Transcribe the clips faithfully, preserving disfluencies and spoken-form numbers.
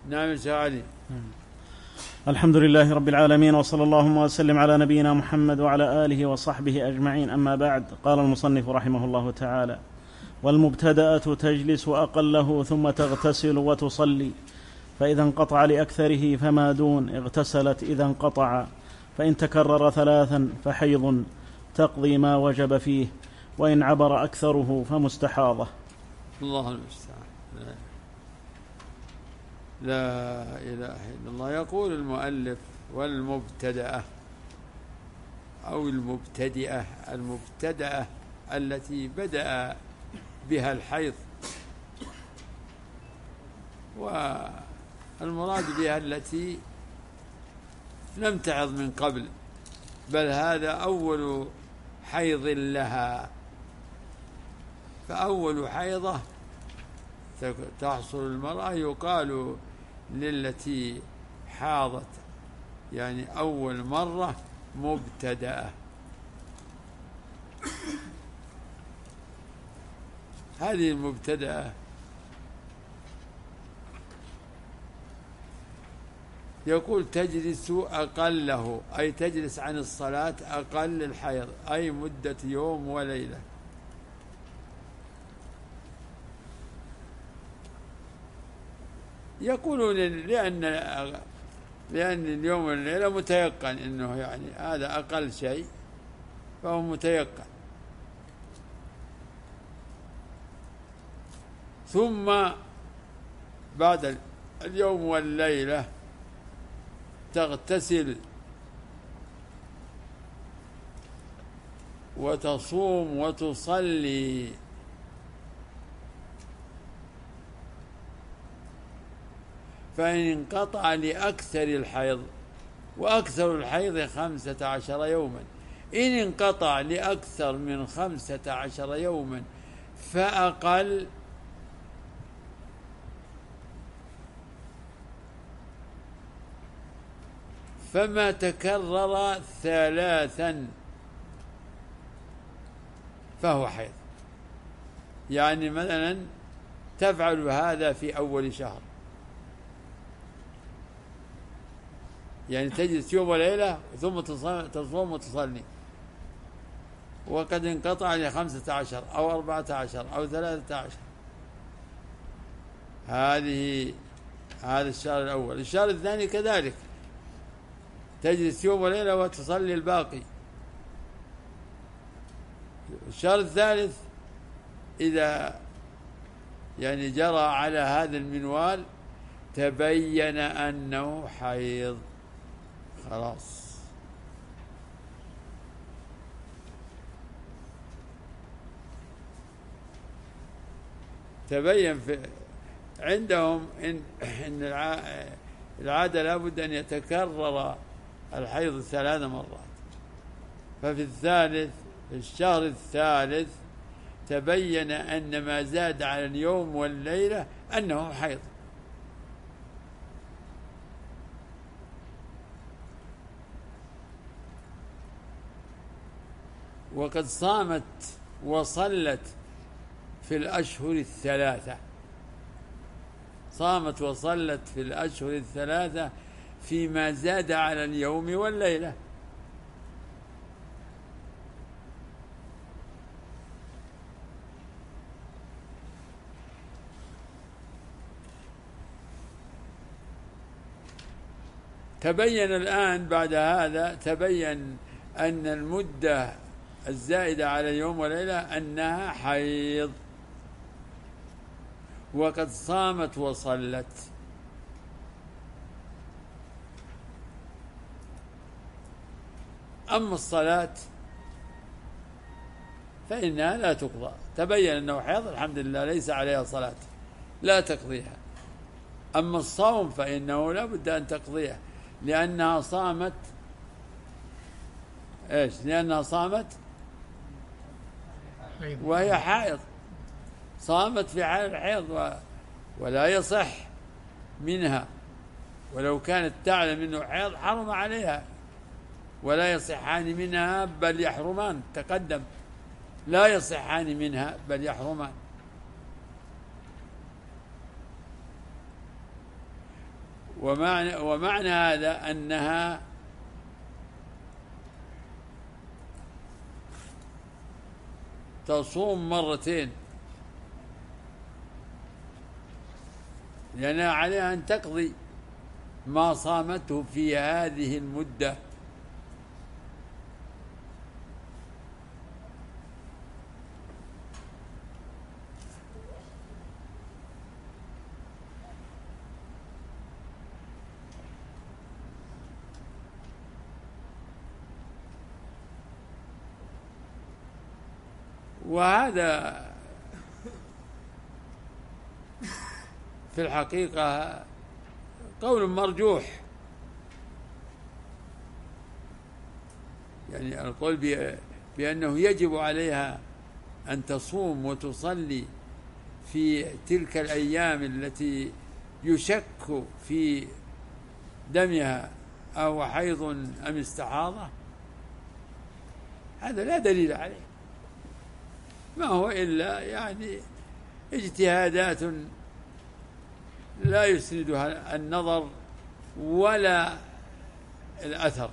نعم علي. الحمد لله رب العالمين، وصلى اللهم وسلم على نبينا محمد وعلى آله وصحبه أجمعين. أما بعد، قال المصنف رحمه الله تعالى: والمبتدأة تجلس أقله ثم تغتسل وتصلي، فإذا انقطع لأكثره فما دون اغتسلت إذا انقطع، فإن تكرر ثلاثا فحيض تقضي ما وجب فيه، وإن عبر أكثره فمستحاضة. الله المستعان. لا إله إلا الله. يقول المؤلف: والمبتدأة أو المبتدئة، المبتدأة التي بدأ بها الحيض، والمراد بها التي لم تحض من قبل، بل هذا أول حيض لها. فأول حيضة تحصل المرأة يقال للتي حاضت، يعني أول مرة، مبتدأة. هذه المبتدأة يقول تجلس أقله، أي تجلس عن الصلاة أقل الحيض، أي مدة يوم وليلة. يقولون لأن لأن اليوم والليلة متيقن أنه يعني هذا أقل شيء، فهو متيقن. ثم بعد اليوم والليلة تغتسل وتصوم وتصلي، فإن انقطع لأكثر الحيض، وأكثر الحيض خمسة عشر يوما، إن انقطع لأكثر من خمسة عشر يوما فأقل فما تكرر ثلاثا فهو حيض. يعني مثلا تفعل هذا في أول شهر، يعني تجلس يوم وليلة ثم تصوم وتصلي، وقد انقطع لخمسة عشر أو أربعة عشر أو ثلاثة عشر. هذه هذا الشهر الأول. الشهر الثاني كذلك تجلس يوم وليلة وتصلي الباقي. الشهر الثالث إذا يعني جرى على هذا المنوال تبين أنه حيض، خلاص. تبين في عندهم إن, إن العادة لابد أن يتكرر الحيض ثلاث مرات، ففي الثالث في الشهر الثالث تبين أن ما زاد على اليوم والليلة أنه حيض. وقد صامت وصلت في الأشهر الثلاثة، صامت وصلت في الأشهر الثلاثة فيما زاد على اليوم والليلة. تبين الآن بعد هذا، تبين أن المدة الزائدة على يوم وليلة أنها حيض، وقد صامت وصلت. أما الصلاة فإنها لا تقضى، تبين أنه حيض الحمد لله ليس عليها صلاة، لا تقضيها. أما الصوم فإنه لا بد أن تقضيها، لأنها صامت إيش؟ لأنها صامت وهي حائض، صامت في حال الحيض و... ولا يصح منها، ولو كانت تعلم أنه حيض حرم عليها، ولا يصحان منها بل يحرمان. تقدم لا يصحان منها بل يحرمان. ومعنى, ومعنى هذا أنها تصوم مرتين، لأنها عليها أن تقضي ما صامته في هذه المدة. وهذا في الحقيقة قول مرجوح، يعني القول بأنه يجب عليها أن تصوم وتصلي في تلك الأيام التي يشك في دمها أو حيض أم استحاضة، هذا لا دليل عليه، ما هو إلا يعني اجتهادات لا يسندها النظر ولا الأثر.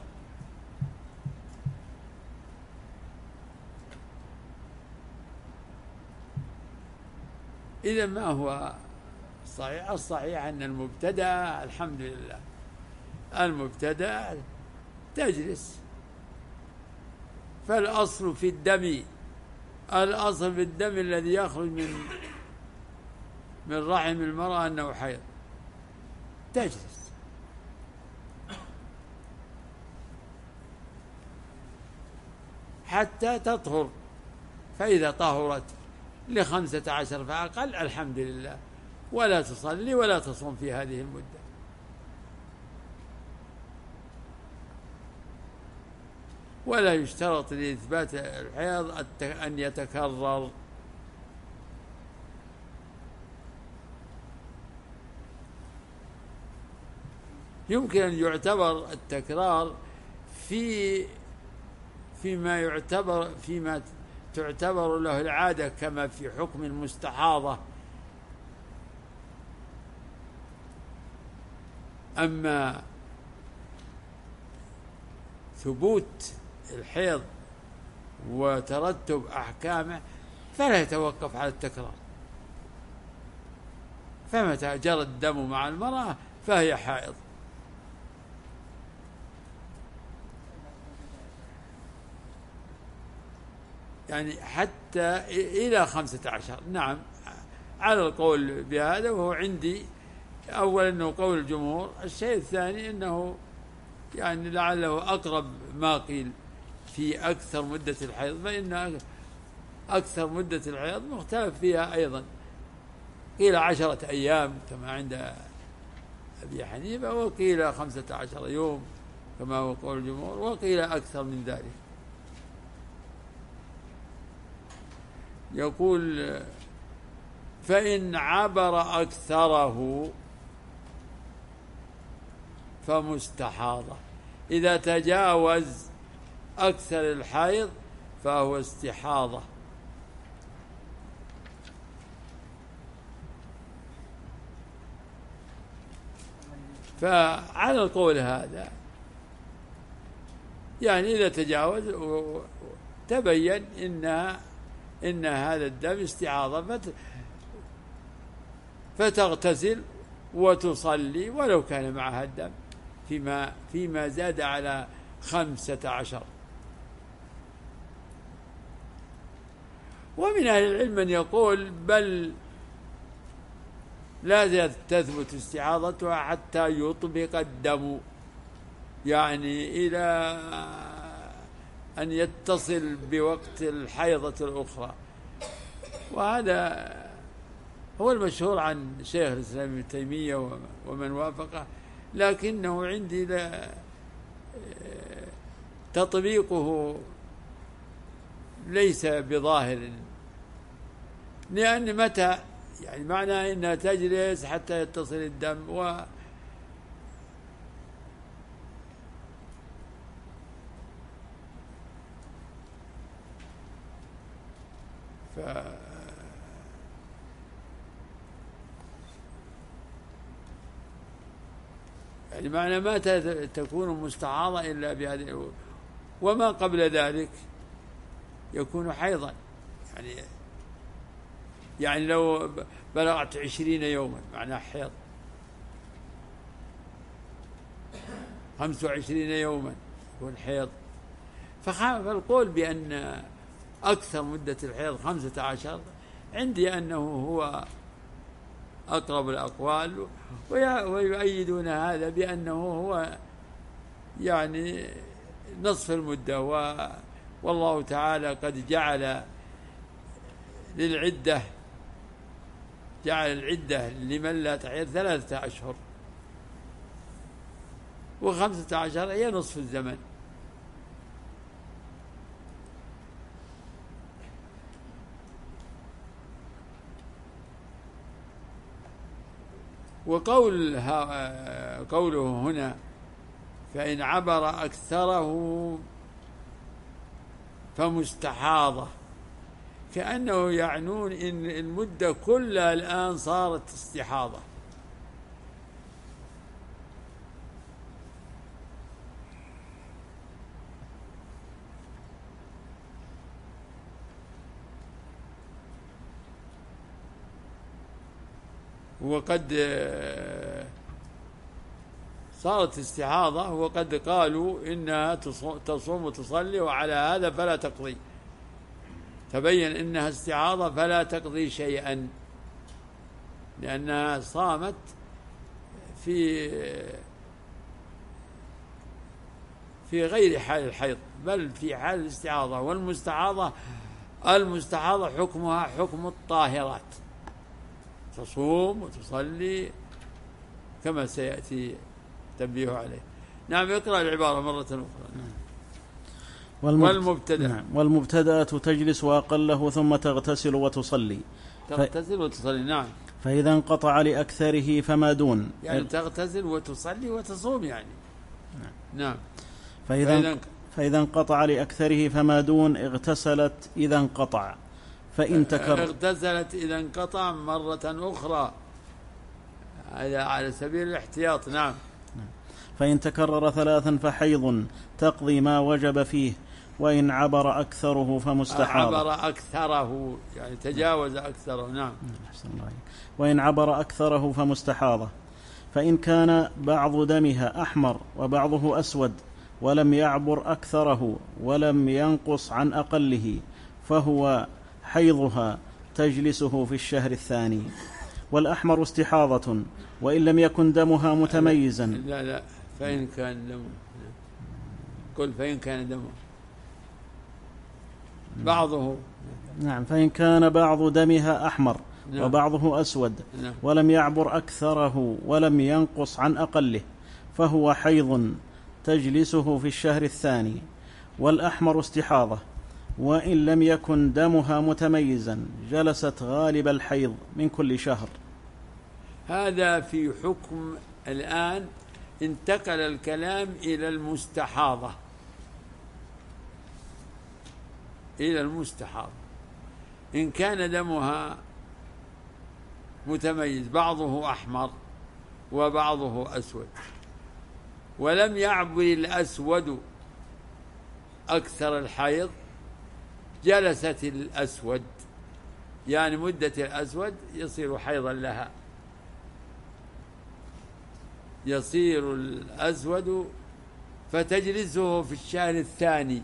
إذا ما هو الصحيح؟ الصحيح أن المبتدأ الحمد لله المبتدأ تجلس، فالأصل في الدم الأصل في الدم الذي يخرج من من رحم المرأة أنه حيض، تجلس حتى تطهر، فإذا طهرت لخمسة عشر فأقل الحمد لله، ولا تصلي ولا تصوم في هذه المدة. ولا يشترط لإثبات الحيض أن يتكرر، يمكن أن يعتبر التكرار في فيما يعتبر فيما تعتبر له العادة، كما في حكم المستحاضة. أما ثبوت الحيض وترتب أحكامه فلا يتوقف على التكرار، فمتى جرى الدم مع المرأة فهي حائض. يعني حتى إلى خمسة عشر، نعم على القول بهذا، وهو عندي أولا أنه قول الجمهور، الشيء الثاني أنه يعني لعله أقرب ما قيل في أكثر مدة الحيض، فإن أكثر مدة الحيض مختلف فيها أيضا، قيل عشرة أيام كما عند أبي حنيفة، وقيل خمسة عشر يوم كما هو قول الجمهور، وقيل أكثر من ذلك. يقول فإن عبر أكثره فمستحاضة، إذا تجاوز أكثر الحيض فهو استحاضة. فعلى القول هذا يعني إذا تجاوز تبين إنها إن هذا الدم استعاضة، فتغتسل وتصلي ولو كان معها الدم فيما فيما زاد على خمسة عشر. ومن أهل العلم من يقول بل لا تثبت استعاضتها حتى يطبق الدم، يعني إلى أن يتصل بوقت الحيضة الأخرى. وهذا هو المشهور عن شيخ الإسلام ابن تيمية ومن وافقه، لكنه عندي لا تطبيقه ليس بظاهر، لأن متى يعني معنى أنها تجلس حتى يتصل الدم، و ف يعني معنى ما تكون مستحاضة إلا بهذه، وما قبل ذلك يكون حيضا. يعني يعني لو بلغت عشرين يوما معناه حيض، خمس وعشرين يوما يكون حيض. فالقول بأن أكثر مدة الحيض خمسة عشر عندي أنه هو أقرب الأقوال، ويؤيدون هذا بأنه هو يعني نصف المدة. والله تعالى قد جعل للعدة جعل العدة لمن لا تحيض ثلاثة أشهر، وخمسة عشر هي نصف الزمن. وقول قوله هنا فإن عبر أكثره فمستحاضة، كأنه يعنون إن المدة كلها الآن صارت استحاضة. وقد صارت استحاضة، وقد قالوا إنها تصوم وتصلي وعلى هذا فلا تقضي، تبين إنها استحاضة فلا تقضي شيئا، لأنها صامت في في غير حال الحيض بل في حال الاستحاضة. والمستحاضة المستحاضة حكمها حكم الطاهرات، تصوم وتصلي كما سيأتي تنبيه عليه. نعم، اقرأ العبارة مرة أخرى. والمبتدأ نعم. والمبتدأة تجلس وأقله ثم تغتسل وتصلي. تغتسل وتصلي. نعم. فإذا انقطع لأكثره فما دون، يعني تغتسل وتصلي وتصوم يعني. نعم, نعم. فإذا, فإذا فإذا انقطع لأكثره فما دون اغتسلت إذا انقطع، فإن تكرر اغتسلت إذا انقطع مرة أخرى على سبيل الاحتياط. نعم. فإن تكرر ثلاثا فحيض تقضي ما وجب فيه، وإن عبر أكثره فمستحاضة. عبر أكثره يعني تجاوز أكثره. نعم. وإن عبر أكثره فمستحاضة. فإن كان بعض دمها أحمر وبعضه أسود ولم يعبر أكثره ولم ينقص عن أقله فهو حيضها تجلسه في الشهر الثاني. والأحمر استحاضة وإن لم يكن دمها متميزا. لا لا فإن كان دمه، قل فإن كان دمه بعضه. نعم. فإن كان بعض دمها أحمر نعم. وبعضه أسود نعم. ولم يعبر أكثره ولم ينقص عن أقله فهو حيض تجلسه في الشهر الثاني. والأحمر استحاضة وإن لم يكن دمها متميزا جلست غالب الحيض من كل شهر. هذا في حكم. الآن انتقل الكلام إلى المستحاضة إلى المستحاضة إن كان دمها متميز، بعضه أحمر وبعضه أسود، ولم يعبر الأسود أكثر الحيض جلست الأسود، يعني مدة الأسود يصير حيضا لها، يصير الأسود فتجلسه في الشهر الثاني.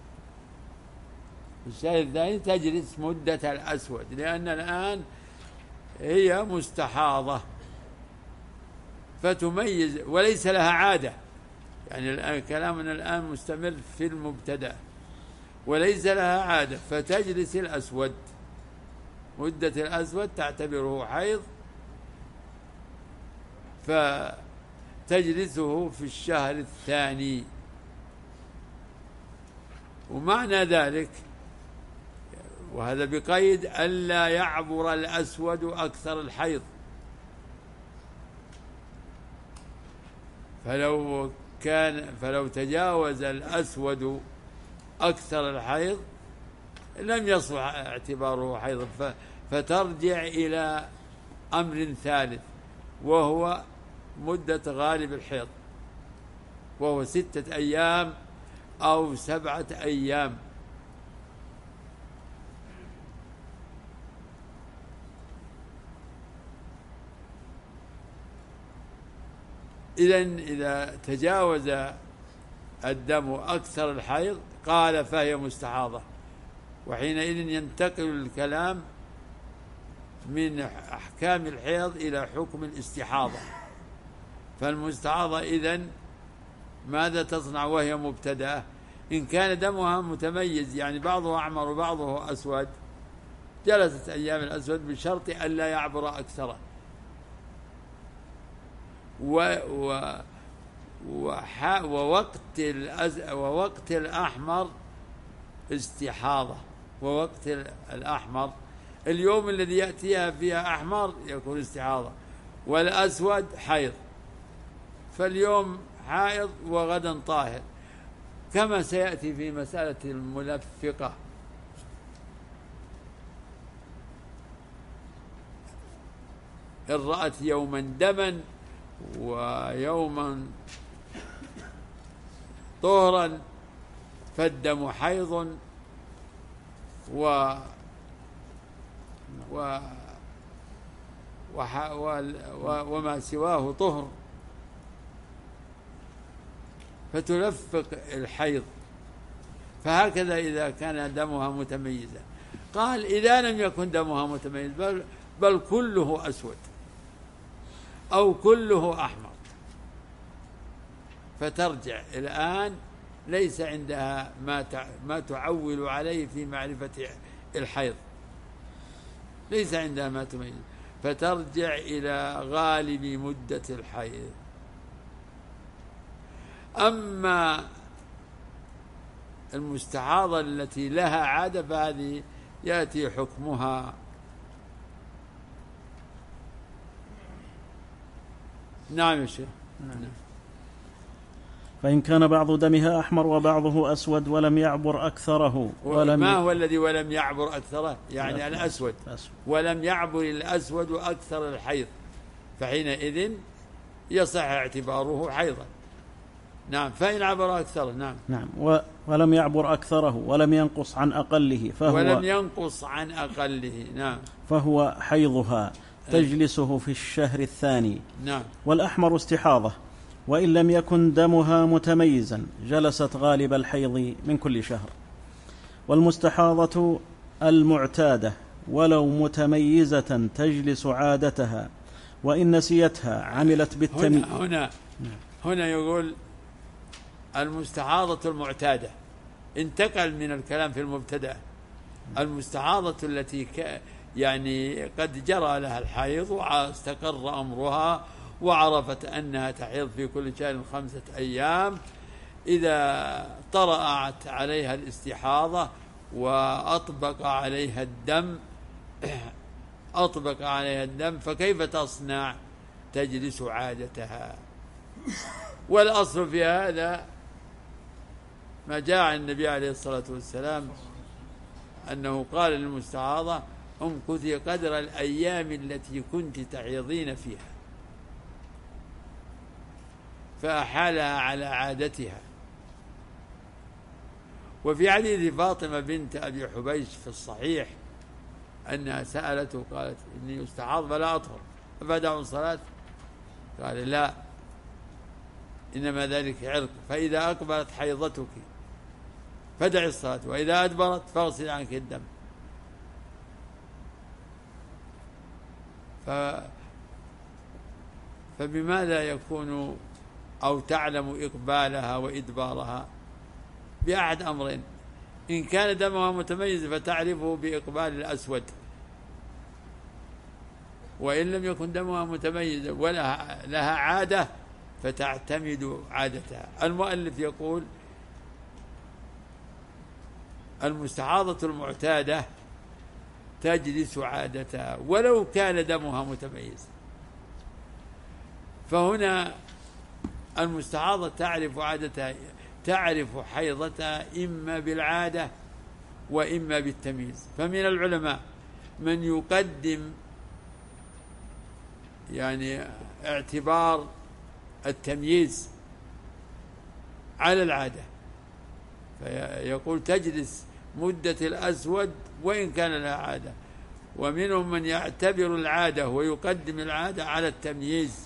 في الشهر الثاني تجلس مدة الأسود، لأن الآن هي مستحاضة فتميز وليس لها عادة. يعني الآن كلامنا الآن مستمر في المبتدأ، وليس لها عادة فتجلس الأسود، مدة الأسود تعتبره حيض فتجلسه في الشهر الثاني. ومعنى ذلك، وهذا بقيد ألا يعبر الأسود أكثر الحيض، فلو كان فلو تجاوز الأسود أكثر الحيض لم يصلح اعتباره حيض، فترجع إلى أمر ثالث وهو مدة غالب الحيض. وهو ستة أيام أو سبعة أيام. إذن إذا تجاوز الدم أكثر الحيض قال فهي مستحاضة، وحينئذ ينتقل الكلام من أحكام الحيض إلى حكم الاستحاضة. فالمستحاضة إذن ماذا تصنع وهي مبتدأة؟ إن كان دمها متميز يعني بعضه أحمر وبعضه أسود جلست أيام الأسود بشرط ألا يعبر أكثره، و و وح ووقت الأز ووقت الأحمر استحاضة، ووقت الأحمر اليوم الذي يأتيها فيها أحمر يكون استحاضة، والأسود حيض، فاليوم حائض وغدا طاهر، كما سيأتي في مسألة الملفقة. إن رأت يوما دما ويوما طهرا فالدم حيض و و وح... و... و... وما سواه طهر، فتلفق الحيض. فهكذا إذا كان دمها متميزا. قال إذا لم يكن دمها متميز بل, بل كله أسود أو كله أحمر فترجع الآن ليس عندها ما ما تعول عليه في معرفة الحيض، ليس عندها ما تميز، فترجع إلى غالب مدة الحيض. أما المستحاضة التي لها عادة فهذه يأتي حكمها. نعم يا شيخ. نعم. فإن كان بعض دمها أحمر وبعضه أسود ولم يعبر أكثره ولم ما هو الذي ولم يعبر أكثره؟ يعني الأسود أسود. ولم يعبر الأسود أكثر الحيض، فحينئذ يصح اعتباره حيضا. نعم. فإن عبر أكثره. نعم. نعم. ولم يعبر أكثره ولم ينقص عن أقله فهو ولم ينقص عن أقله. نعم. فهو حيضها تجلسه في الشهر الثاني. نعم. والأحمر استحاضة، وإن لم يكن دمها متميزا جلست غالب الحيض من كل شهر. والمستحاضة المعتادة ولو متميزة تجلس عادتها، وإن نسيتها عملت بالتمييز. هنا, هنا, هنا يقول المستحاضة المعتادة، انتقل من الكلام في المبتدأ. المستحاضة التي ك يعني قد جرى لها الحيض واستقر أمرها وعرفت أنها تحيض في كل شهر خمسة أيام، إذا طرأت عليها الاستحاضة وأطبق عليها الدم أطبق عليها الدم فكيف تصنع؟ تجلس عادتها. والأصل في هذا ما جاء عن النبي عليه الصلاة والسلام أنه قال للمستحاضة امكثي قدر الأيام التي كنت تحيضين فيها، فأحالها على عادتها. وفي حديث فاطمة بنت أبي حبيش في الصحيح أنها سألته قالت إني أستحاض فلا أطهر أفدع الصلاة؟ قال لا، إنما ذلك عرق، فإذا أقبلت حيضتك فدع الصلاة، وإذا أدبرت فاغسل عنك الدم. ف... فبماذا يكون أو تعلم إقبالها وإدبارها؟ بأحد أمرين: إن كان دمها متميز فتعرفه بإقبال الأسود، وإن لم يكن دمها متميز ولا لها عادة فتعتمد عادتها. المؤلف يقول المستحاضة المعتادة تجلس عادتها ولو كان دمها متميز. فهنا المستحاضة تعرف عادتها، تعرف حيضتها إما بالعادة وإما بالتمييز. فمن العلماء من يقدم يعني اعتبار التمييز على العادة، فيقول تجلس مدة الأسود وإن كان لها عادة. ومنهم من يعتبر العادة ويقدم العادة على التمييز،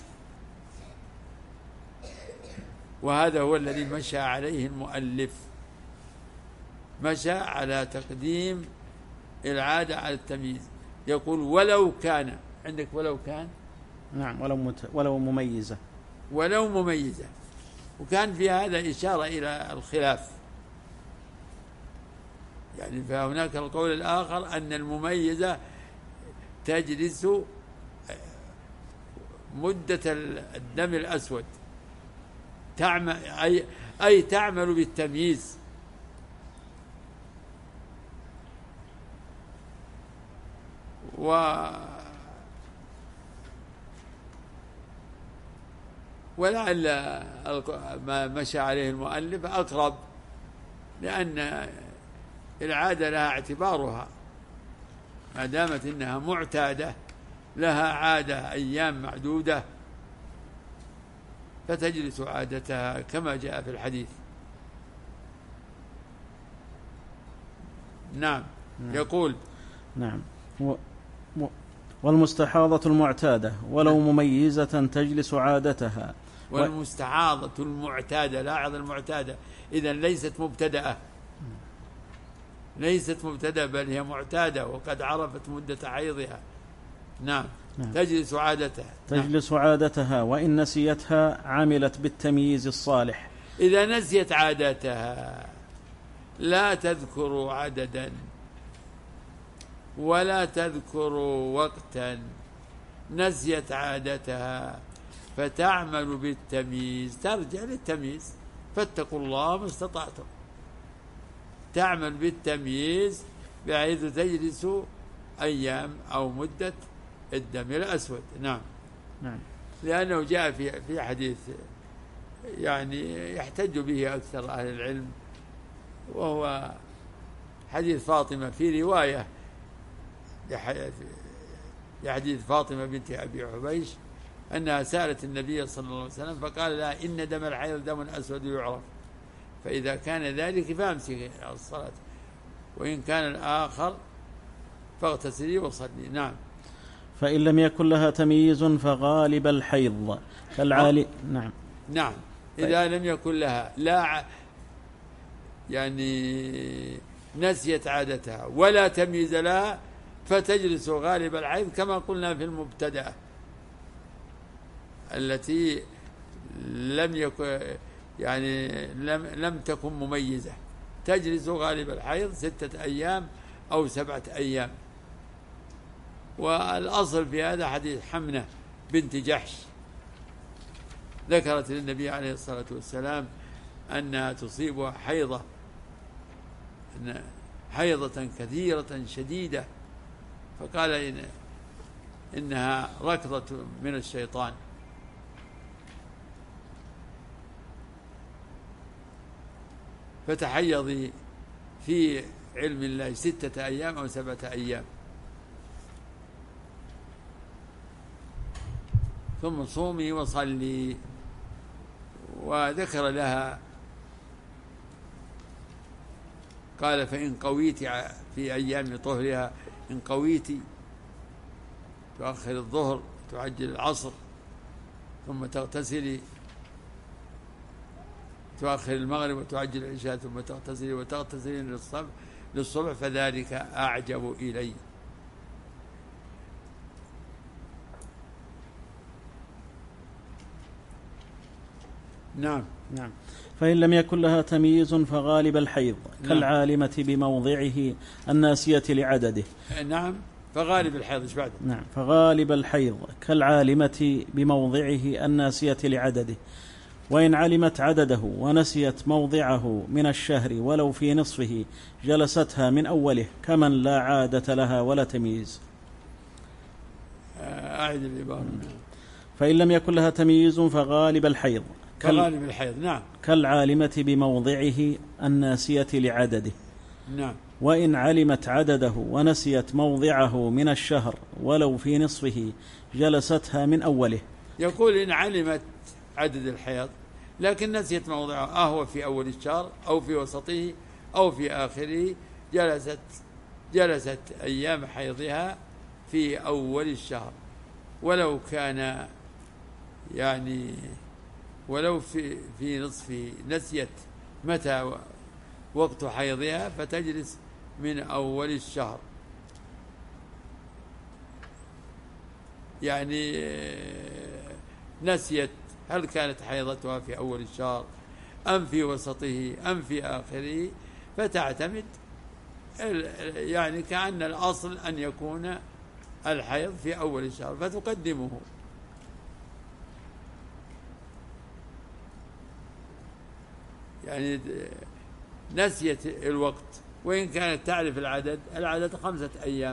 وهذا هو الذي مشى عليه المؤلف، مشى على تقديم العادة على التمييز. يقول ولو كان، عندك ولو كان؟ نعم، ولو مت... ولو مميزة، ولو مميزة. وكان في هذا إشارة إلى الخلاف، يعني فهناك القول الآخر أن المميزة تجلس مدة الدم الأسود، تعمل أي, أي تعمل بالتمييز. و ولعل ما مشى عليه المؤلف أقرب، لأن العادة لها اعتبارها، ما دامت إنها معتادة لها عادة أيام معدودة فتجلس عادتها كما جاء في الحديث. نعم. نعم. يقول نعم و... و... والمستحاضة المعتادة ولو مميزة تجلس عادتها. والمستحاضة المعتادة، لاحظ المعتادة إذن ليست مبتدأة، ليست مبتدأ بل هي معتادة وقد عرفت مدة حيضها. نعم. نعم. تجلس عادتها. تجلس نعم. عادتها وإن نسيتها عملت بالتمييز الصالح. إذا نسيت عادتها لا تذكر عددا ولا تذكر وقتا، نسيت عادتها فتعمل بالتمييز، ترجع للتمييز، فاتقوا الله ما استطعتم، تعمل بالتمييز بحيث تجلس أيام أو مدة الدم الأسود. نعم. نعم. لأنه جاء في في حديث يعني يحتج به أكثر أهل العلم، وهو حديث فاطمة في رواية لحديث فاطمة بنت أبي حبيش أنها سألت النبي صلى الله عليه وسلم فقال لها إن دم الحيض دم أسود يعرف، فإذا كان ذلك فامسكي الصلاة، وإن كان الآخر فاغتسلي وصلي. نعم. فإن لم يكن لها تمييز فغالب الحيض كالعالي. نعم. نعم. إذا لم يكن لها لا يعني نسيت عادتها ولا تمييز لها فتجلس غالب الحيض كما قلنا في المبتدأة التي لم يكن يعني لم لم تكن مميزة، تجلس غالب الحيض ستة أيام أو سبعة أيام. والأصل في هذا حديث حمنة بنت جحش، ذكرت للنبي عليه الصلاة والسلام أنها تصيبها حيضة، أن حيضة كثيرة شديدة، فقال إن إنها ركضة من الشيطان. فتحيضي في علم الله ستة أيام أو سبعة أيام، ثم صومي وصلي. وذكر لها قال فإن قويت في أيام طهرها، إن قويت تؤخر الظهر تعجل العصر، ثم تغتسلي تؤخر المغرب وتعجل العشاء، ثم تغتسلي وتغتسلين للصبح للصبح فذلك أعجب إلي. نعم. نعم. فإن لم يكن لها تمييز فغالب الحيض كالعالمة بموضعه الناسية لعدده. نعم. فغالب الحيض ايش بعد؟ نعم. فغالب الحيض كالعالمة بموضعه الناسية لعدده، وإن علمت عدده ونسيت موضعه من الشهر ولو في نصفه جلستها من أوله كمن لا عادة لها ولا تمييز. أعد العبارة. فإن لم يكن لها تمييز فغالب الحيض كغالب الحيض. نعم. كالعالمة بموضعه الناسية لعدده. نعم. وإن علمت عدده ونسيت موضعه من الشهر ولو في نصفه جلستها من أوله. يقول إن علمت عدد الحيض لكن نسيت موضعه، أهو في أول الشهر أو في وسطه أو في آخره، جلست جلست أيام حيضها في أول الشهر، ولو كان يعني ولو في في نصفه نسيت متى وقت حيضها فتجلس من أول الشهر. يعني نسيت هل كانت حيضتها في أول الشهر أم في وسطه أم في آخره، فتعتمد، يعني كأن الأصل أن يكون الحيض في أول الشهر فتقدمه. يعني نسيت الوقت وإن كانت تعرف العدد، العدد خمسة أيام،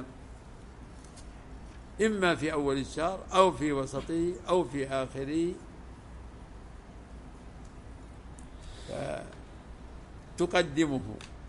إما في أول الشهر أو في وسطه أو في آخره، فتقدمه.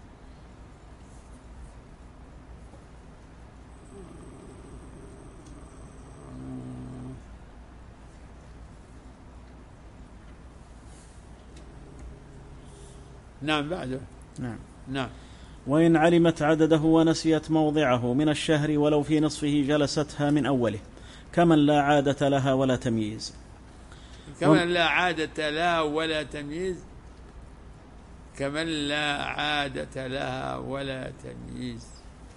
نعم بعده. نعم نعم. وإن علمت عدده ونسيت موضعه من الشهر ولو في نصفه جلستها من أوله، كمن لا عادة لها ولا تمييز. كمن لا عادة لها ولا تمييز، كمن لا عادة لها ولا تمييز،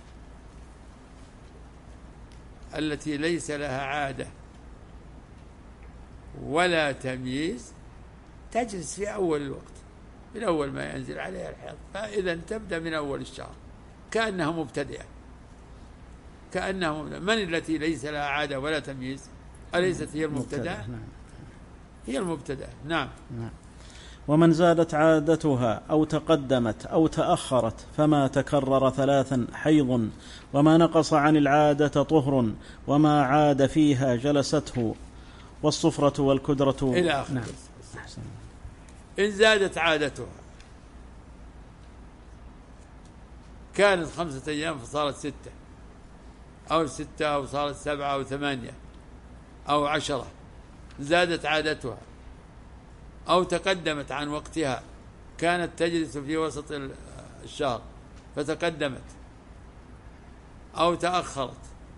التي ليس لها عادة ولا تمييز تجلس في أول الوقت من أول ما ينزل عليها الحيض، فإذا تبدأ من أول الشهر كأنها مبتدئة، كأنها مبتدئة. من التي ليس لها عادة ولا تمييز؟ أليست هي المبتدأ؟ هي المبتدأ. نعم. نعم. ومن زادت عادتها أو تقدمت أو تأخرت فما تكرر ثلاثا حيض، وما نقص عن العادة طهر، وما عاد فيها جلسته، والصفرة والكدرة إلى آخر. نعم. إن زادت عادتها، كانت خمسة أيام فصارت ستة، أو ستة أو صارت سبعة أو ثمانية أو عشرة، زادت عادتها أو تقدمت عن وقتها، كانت تجلس في وسط الشهر فتقدمت أو تأخرت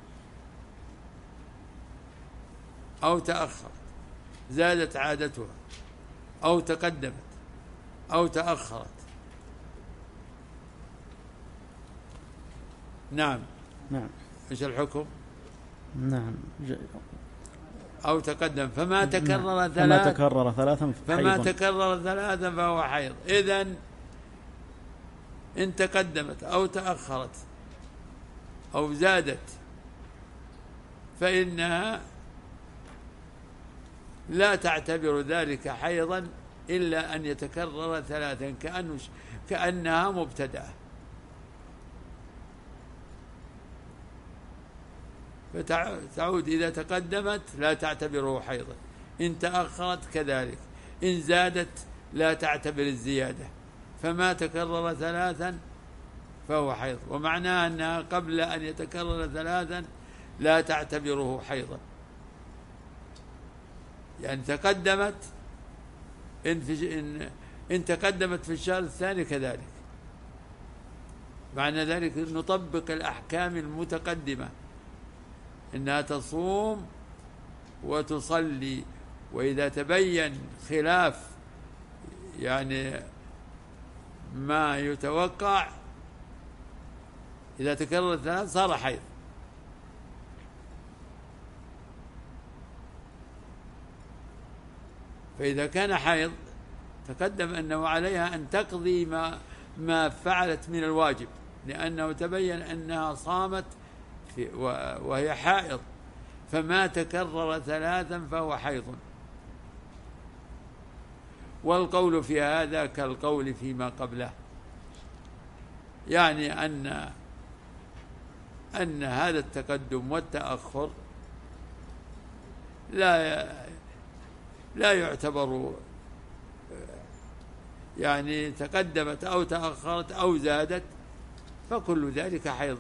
أو تأخرت، زادت عادتها أو تقدمت أو تأخرت. نعم. نعم. إيش الحكم؟ نعم. أو تقدم فما تكرر نعم. ثلاث فما تكرر ثلاثا فما حيض. تكرر ثلاثا فهو حيض. إذن إن تقدمت أو تأخرت أو زادت فإنها لا تعتبر ذلك حيضا إلا أن يتكرر ثلاثا، كأنه كأنها مبتدأة، فتعود إذا تقدمت لا تعتبره حيضا، إن تأخرت كذلك، إن زادت لا تعتبر الزيادة، فما تكرر ثلاثا فهو حيض. ومعناه أنها قبل أن يتكرر ثلاثا لا تعتبره حيضا، يعني تقدمت إن, في إن, إن تقدمت في الشهر الثاني كذلك. معنى ذلك نطبق الأحكام المتقدمة، إنها تصوم وتصلي، وإذا تبين خلاف يعني ما يتوقع إذا تكرر الثلاث صار حيض. فإذا كان حيض تقدم أنه عليها أن تقضي ما ما فعلت من الواجب، لأنه تبين أنها صامت في وهي حائض، فما تكرر ثلاثا فهو حيض. والقول في هذا كالقول فيما قبله، يعني أن أن هذا التقدم والتأخر لا لا يعتبر، يعني تقدمت أو تأخرت أو زادت فكل ذلك حيض،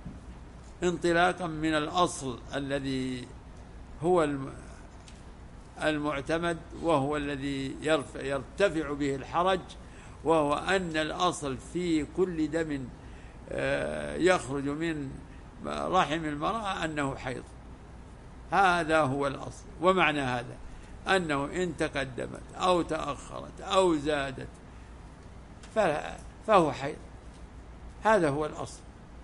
انطلاقا من الأصل الذي هو المعتمد، وهو الذي يرفع يرتفع به الحرج، وهو أن الأصل في كل دم يخرج من رحم المرأة أنه حيض. هذا هو الأصل. ومعنى هذا أنه إن تقدمت أو تأخرت أو زادت فهو حيض. هذا هو الأصل،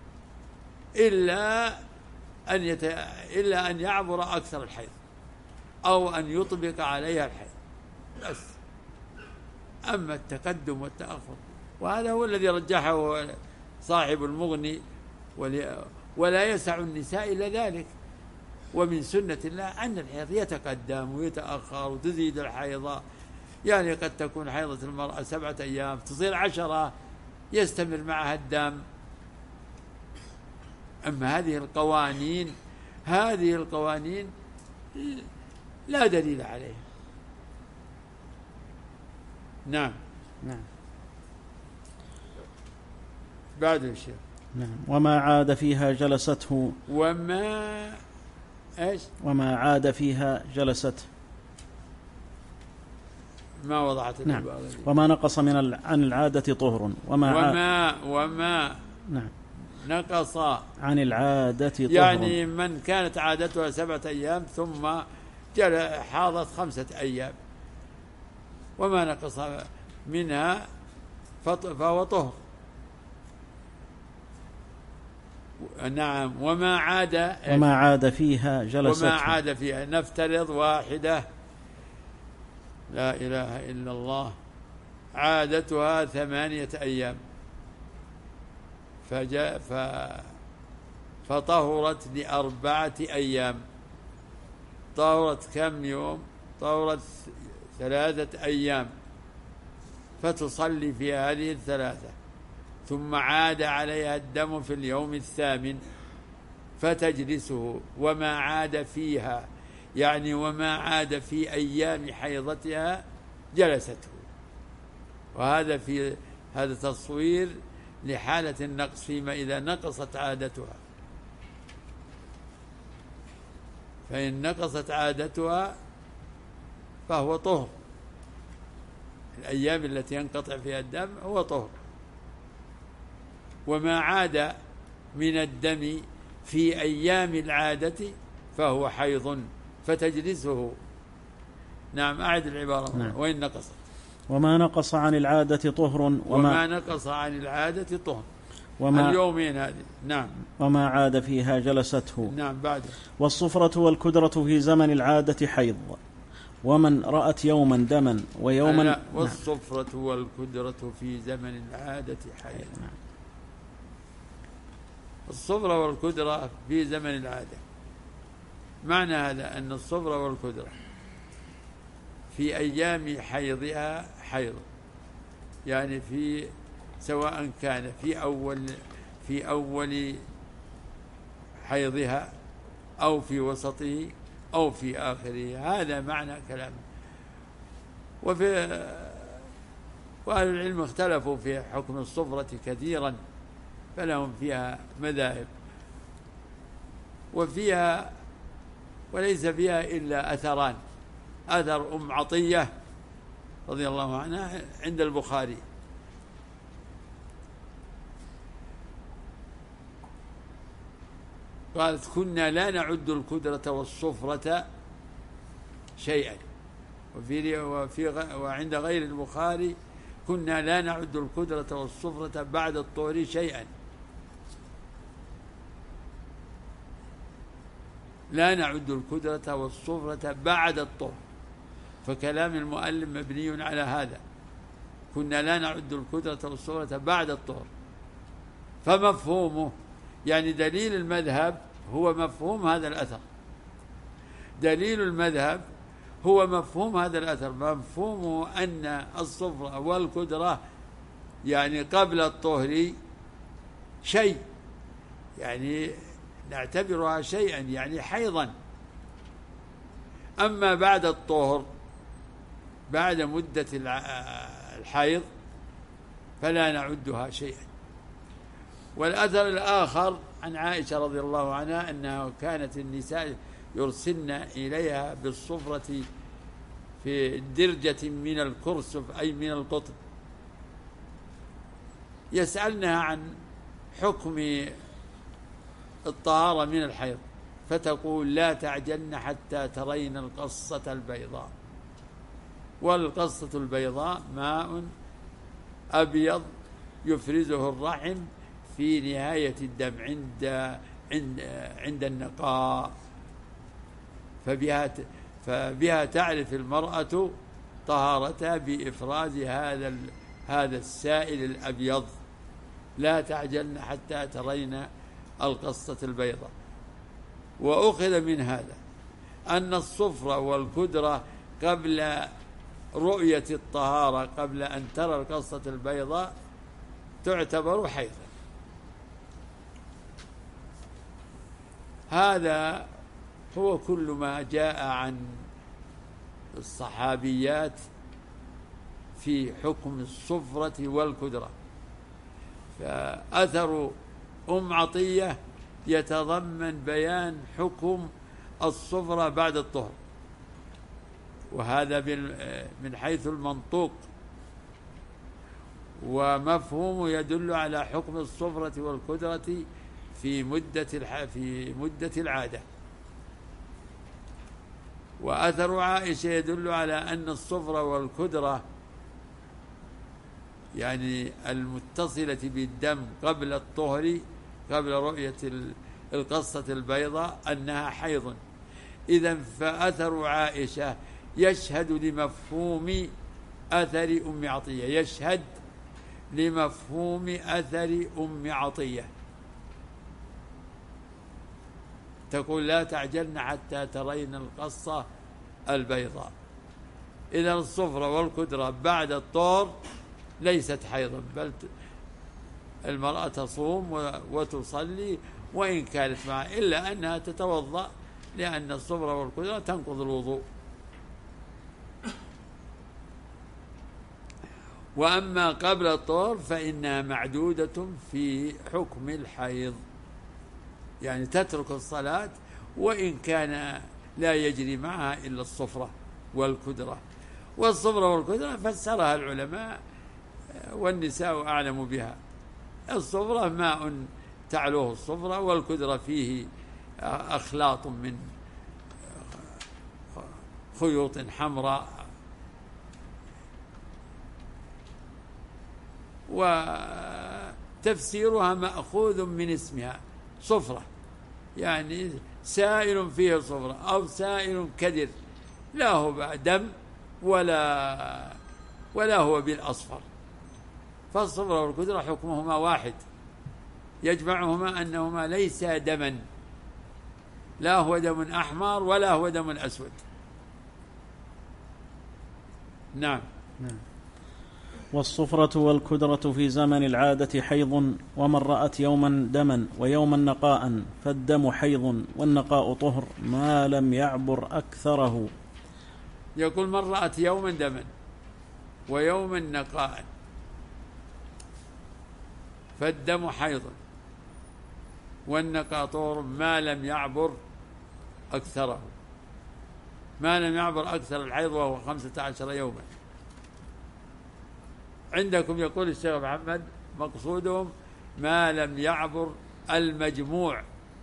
إلا أن يت... إلا أن يعبر أكثر الحيض أو أن يطبق عليها الحيض بس. أما التقدم والتأخر، وهذا هو الذي رجحه صاحب المغني، ولا يسع النساء إلا ذلك. ومن سنة الله أن الحيض يتقدم ويتأخر وتزيد الحيضة، يعني قد تكون حيضة المرأة سبعة أيام تصير عشرة يستمر معها الدم. أما هذه القوانين هذه القوانين لا دليل عليها. نعم نعم. بعد الشيء نعم. وما عاد فيها جلسته وما ايش وما عاد فيها جلسته ما وضعت. نعم. وما نقص من ال... عن العادة طهر وما وما وما نعم نقص عن العادة طهر، يعني من كانت عادتها سبعة أيام ثم جل حاضت خمسة أيام وما نقص منها فهو طهر. نعم. وما عاد وما عاد فيها جلسته وما عاد فيها نفترض واحدة لا إله إلا الله عادتها ثمانية أيام فجاء ف... فطهرت لأربعة أيام. طهرت كم يوم؟ طهرت ثلاثة أيام، فتصلي في هذه الثلاثة، ثم عاد عليها الدم في اليوم الثامن فتجلسه. وما عاد فيها يعني وما عاد في أيام حيضتها جلسته. وهذا في هذا تصوير لحالة النقص فيما إذا نقصت عادتها. فإن نقصت عادتها فهو طهر. الأيام التي ينقطع فيها الدم هو طهر. وما عاد من الدم في أيام العادة فهو حيض فتجلسه. نعم. أعد العبارة. نعم. وإن نقصت وما نقص عن العادة طهر وما, وما نقص عن العادة طهر وما اليومين هذه. نعم. وما عاد فيها جلسته. نعم. بعد. والصفرة والكدرة في زمن العادة حيض، ومن رأت يوما دما ويوما لا. والصفرة نعم. والكدرة في زمن العادة حيض. نعم. الصفرة والكدرة في زمن العادة، معنى هذا أن الصفرة والكدرة في أيام حيضها حيض، يعني في سواء كان في أول في أول حيضها أو في وسطه أو في آخره. هذا معنى كلامه. وفي وأهل العلم اختلفوا في حكم الصفرة كثيرا، فلهم فيها مذاهب، وفيها وليس فيها إلا أثران. أثر أم عطية رضي الله عنها عند البخاري قالت: كنا لا نعد الكدرة والصفرة شيئا. وفي وفي وعند غير البخاري: كنا لا نعد الكدرة والصفرة بعد الطهر شيئا. لا نعد الكدرة والصفرة بعد الطهر. فكلام المؤلف مبني على هذا: كنا لا نعد الكدرة والصفرة بعد الطهر. فمفهومه يعني دليل المذهب هو مفهوم هذا الأثر. دليل المذهب هو مفهوم هذا الأثر، مفهومه أن الصفرة والكدرة يعني قبل الطهر شيء، يعني نعتبرها شيئا يعني حيضا. أما بعد الطهر بعد مدة الحيض فلا نعدها شيئا. والأثر الآخر عن عائشة رضي الله عنها أنها كانت النساء يرسلن إليها بالصفرة في درجة من الكرسف أي من القطن، يسألنها عن حكم الطهارة من الحيض، فتقول لا تعجلن حتى ترين القصة البيضاء. والقصة البيضاء ماء أبيض يفرزه الرحم في نهاية الدم عند عند عند النقاء، فبها فبها تعرف المرأة طهارتها بإفراز هذا هذا السائل الأبيض. لا تعجلن حتى ترين القصة البيضاء. وأخذ من هذا أن الصفرة والكدرة قبل رؤية الطهارة، قبل أن ترى القصة البيضاء، تعتبر حيضا. هذا هو كل ما جاء عن الصحابيات في حكم الصفرة والكدرة. فأثر أم عطية يتضمن بيان حكم الصفرة بعد الطهر، وهذا من حيث المنطوق، ومفهومه يدل على حكم الصفرة والكدرة في مدة في مدة العادة. وأثر عائشة يدل على أن الصفرة والكدرة يعني المتصلة بالدم قبل الطهر، قبل رؤية القصة البيضاء، أنها حيض. إذن فأثر عائشة يشهد لمفهوم أثر أم عطية، يشهد لمفهوم أثر أم عطية. تقول لا تعجلن حتى ترين القصة البيضاء. إذن الصفرة والكدرة بعد الطهر ليست حيضا، بل المرأة تصوم وتصلي وإن كانت معها، إلا أنها تتوضأ، لأن الصفرة والكدرة تنقض الوضوء. وأما قبل الطهر فإنها معدودة في حكم الحيض، يعني تترك الصلاة وإن كان لا يجري معها إلا الصفرة والكدرة. والصفرة والكدرة فسرها العلماء والنساء أعلم بها. الصفرة ماء تعلوه الصفرة، والكدرة فيه أخلاط من خيوط حمراء. وتفسيرها مأخوذ من اسمها صفرة، يعني سائل فيه صفرة أو سائل كدر، لا هو دم ولا ولا هو بالأصفر. فالصفرة والكدرة حكمهما واحد، يجمعهما أنهما ليس دما، لا هو دم أحمر ولا هو دم أسود. نعم. نعم. والصفرة والكدرة في زمن العادة حيض، ومن رأت يوما دما ويوما نقاء فالدم حيض والنقاء طهر ما لم يعبر أكثره. يقول من رأت يوما دما ويوما نقاء فالدم حيض والنقاء طهر ما لم يعبر أكثره. ما لم يعبر أكثر الحيض وهو خمسة عشر يوما. عندكم يقول الشيخ محمد مقصودهم ما لم يعبر المجموع،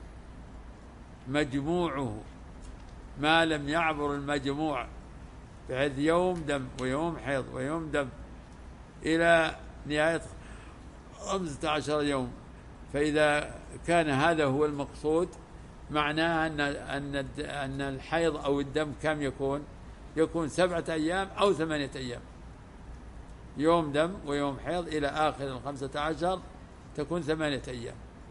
مجموعه ما لم يعبر المجموع، بحيث يوم دم ويوم حيض ويوم دم إلى نهاية خمسة عشر يوم. فإذا كان هذا هو المقصود معناه أن أن أن الحيض أو الدم كم يكون؟ يكون سبعة أيام أو ثمانية أيام، يوم دم ويوم حيض إلى آخر الخمسة عشر تكون ثمانية أيام.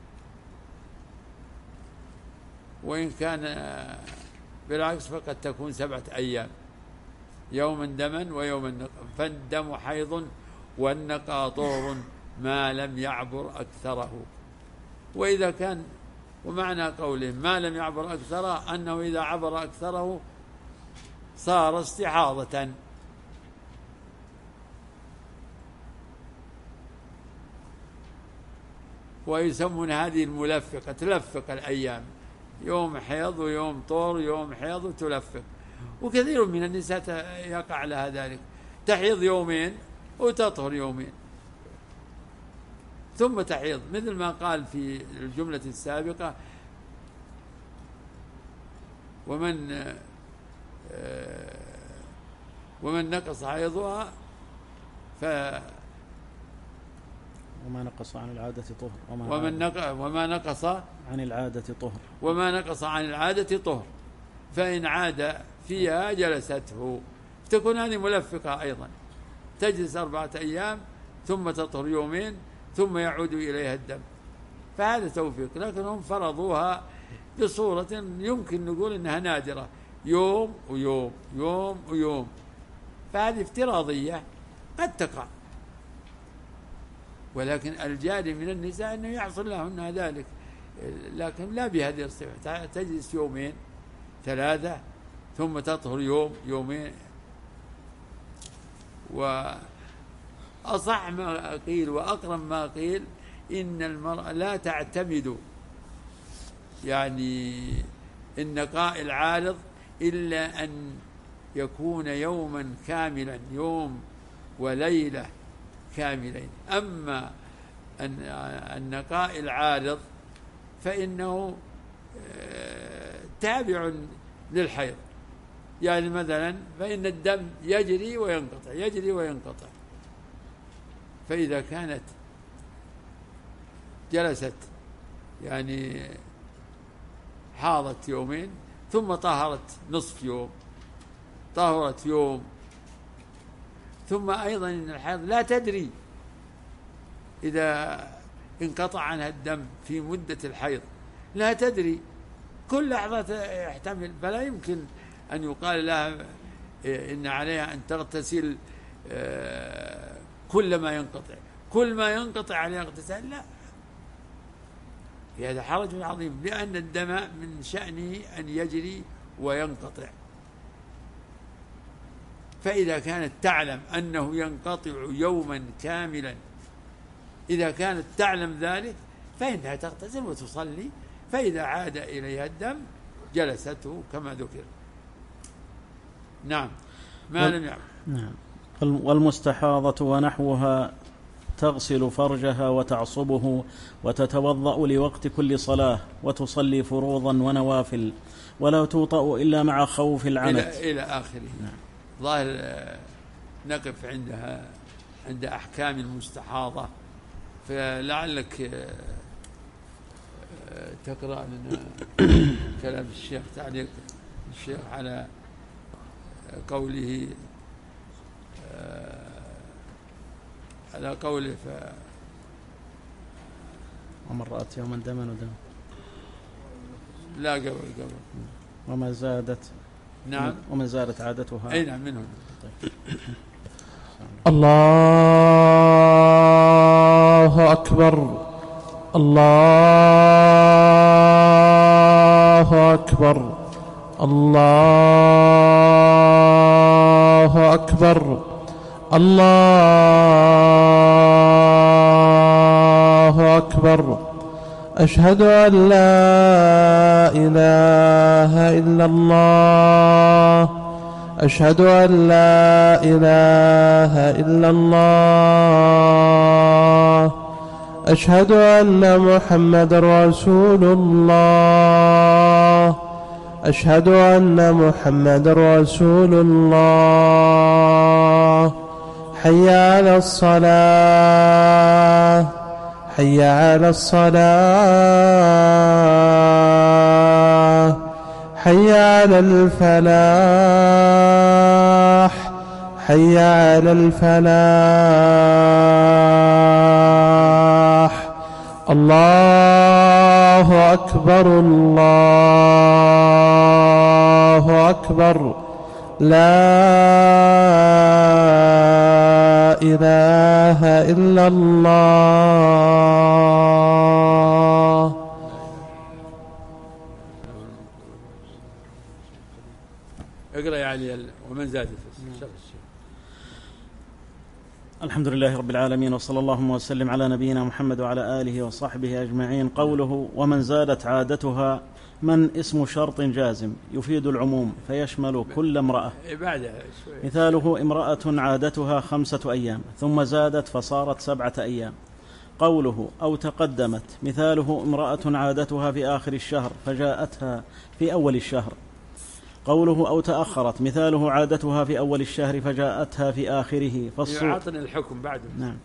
وإن كان بالعكس فقد تكون سبعة أيام، يوما دما ويوما نقاء. فالدم حيض والنقاء طهر ما لم يعبر أكثره. وإذا كان ومعنى قوله ما لم يعبر أكثره أنه إذا عبر أكثره صار استحاضة. ويسمون هذه الملفقة، تلفق الأيام، يوم حيض ويوم طهر، يوم حيض وتلفق. وكثير من النساء يقع لها ذلك، تحيض يومين وتطهر يومين ثم تحيض، مثل ما قال في الجملة السابقة: ومن ومن نقص حيضها ف وما نقص عن العادة طهر وما, ومن نق... وما نقص عن العادة طهر وما نقص عن العادة طهر فإن عاد فيها جلسته. تكون هذه ملفقة أيضا، تجلس أربعة أيام ثم تطهر يومين ثم يعود إليها الدم، فهذا توفيق. لكنهم فرضوها بصورة يمكن نقول إنها نادرة، يوم ويوم يوم ويوم، فهذه افتراضية قد تقع، ولكن الجاري من النساء أنه يحصل لهن ذلك، لكن لا بهذه الصفة، تجلس يومين ثلاثة ثم تطهر يوم يومين. وأصح ما قيل وأقرب ما قيل إن المرأة لا تعتمد يعني النقاء العارض إلا أن يكون يوما كاملا، يوم وليلة كاملين. أما النقاء العارض فإنه تابع للحيض، يعني مثلا فإن الدم يجري وينقطع يجري وينقطع، فإذا كانت جلست يعني حاضت يومين ثم طهرت نصف يوم، طهرت يوم، ثم أيضا إن الحيض لا تدري إذا انقطع عنها الدم في مدة الحيض، لا تدري، كل لحظة يحتمل، فلا يمكن أن يقال لها إن عليها أن تغتسل كل ما ينقطع كل ما ينقطع عليها اغتسال، لا، هذا حرج عظيم، لأن الدم من شأنه أن يجري وينقطع. فإذا كانت تعلم أنه ينقطع يوما كاملا، إذا كانت تعلم ذلك فإنها تغتسل وتصلي، فإذا عاد إليها الدم جلسته كما ذكر. نعم، ما لم يعلم. نعم. والمستحاضة ونحوها تغسل فرجها وتعصبه وتتوضأ لوقت كل صلاة وتصلي فروضا ونوافل، ولا توطأ إلا مع خوف العنت إلى, إلى آخره. نعم. ظاهر نقف عندها عند أحكام المستحاضة، فلعلك تقرأ لنا كلام الشيخ، تعليق الشيخ على قوله على قوله ف ومن رأت يوما دما ودما، لا قبل قبل وما زادت. نعم، وما زادت عادتها. أي نعم، منهم. طيب. الله أكبر الله أكبر الله أكبر الله أكبر. أشهد أن لا إله إلا الله أشهد أن لا إله إلا الله أشهد أن محمدا رسول الله أشهد أن محمدا رسول الله. حي على الصلاة حي على الصلاة حي على الفلاح حي على الفلاح. الله أكبر الله أكبر. لا إله إلا الله. اقرأ يا علي ومن زاد في الحمد لله رب العالمين، وصلى اللهم وسلم على نبينا محمد وعلى آله وصحبه أجمعين. قوله ومن زادت عادتها من اسم شرط جازم يفيد العموم فيشمل كل امرأة. مثاله امرأة عادتها خمسة أيام ثم زادت فصارت سبعة أيام. قوله أو تقدمت مثاله امرأة عادتها في آخر الشهر فجاءتها في أول الشهر. قوله أو تأخرت مثاله عادتها في أول الشهر فجاءتها في آخره. يعطني الحكم بعده. نعم.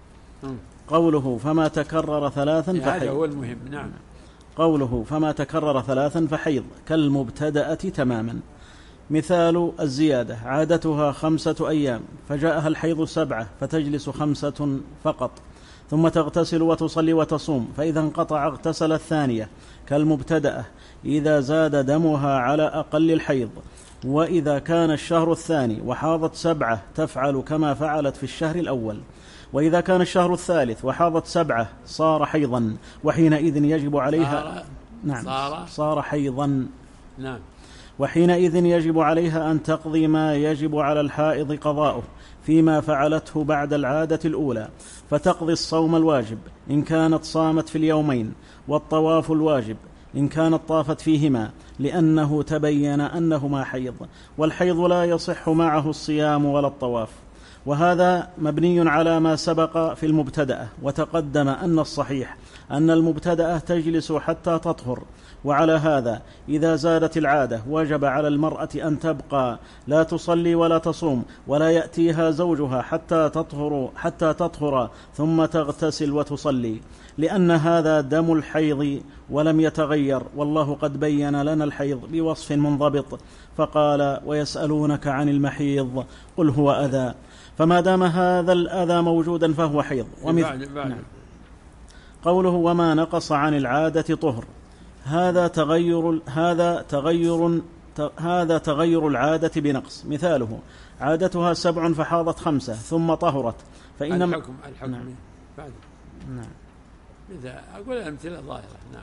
قوله فما تكرر ثلاثا فحيض. هذا هو المهم. نعم. قوله فما تكرر ثلاثا فحيض كالمبتدأة تماما. مثال الزيادة عادتها خمسة أيام فجاءها الحيض سبعة فتجلس خمسة فقط ثم تغتسل وتصلي وتصوم، فإذا انقطع اغتسل الثانية كالمبتدأة إذا زاد دمها على أقل الحيض. وإذا كان الشهر الثاني وحاضت سبعة تفعل كما فعلت في الشهر الأول. وإذا كان الشهر الثالث وحاضت سبعة صار حيضا وحينئذ يجب عليها نعم صار, صار حيضا نعم وحينئذ يجب عليها أن تقضي ما يجب على الحائض قضاؤه فيما فعلته بعد العادة الأولى، فتقضي الصوم الواجب إن كانت صامت في اليومين، والطواف الواجب إن كانت طافت فيهما، لأنه تبين أنهما حيض، والحيض لا يصح معه الصيام ولا الطواف. وهذا مبني على ما سبق في المبتدأة، وتقدم أن الصحيح أن المبتدأة تجلس حتى تطهر. وعلى هذا إذا زادت العادة وجب على المرأة أن تبقى لا تصلي ولا تصوم ولا يأتيها زوجها حتى تطهر حتى تطهر ثم تغتسل وتصلي، لأن هذا دم الحيض ولم يتغير، والله قد بين لنا الحيض بوصف منضبط فقال ويسألونك عن المحيض قل هو أذى، فما دام هذا الأذى موجودا فهو حيض. ومثل نعم. قوله وما نقص عن العادة طهر، هذا تغير هذا تغير هذا تغير العادة بنقص. مثاله عادتها سبع فحاضت خمسة ثم طهرت فإنما الحكم الحكم نعم. بعد نعم. إذا أقول أمثلة ظاهرة. نعم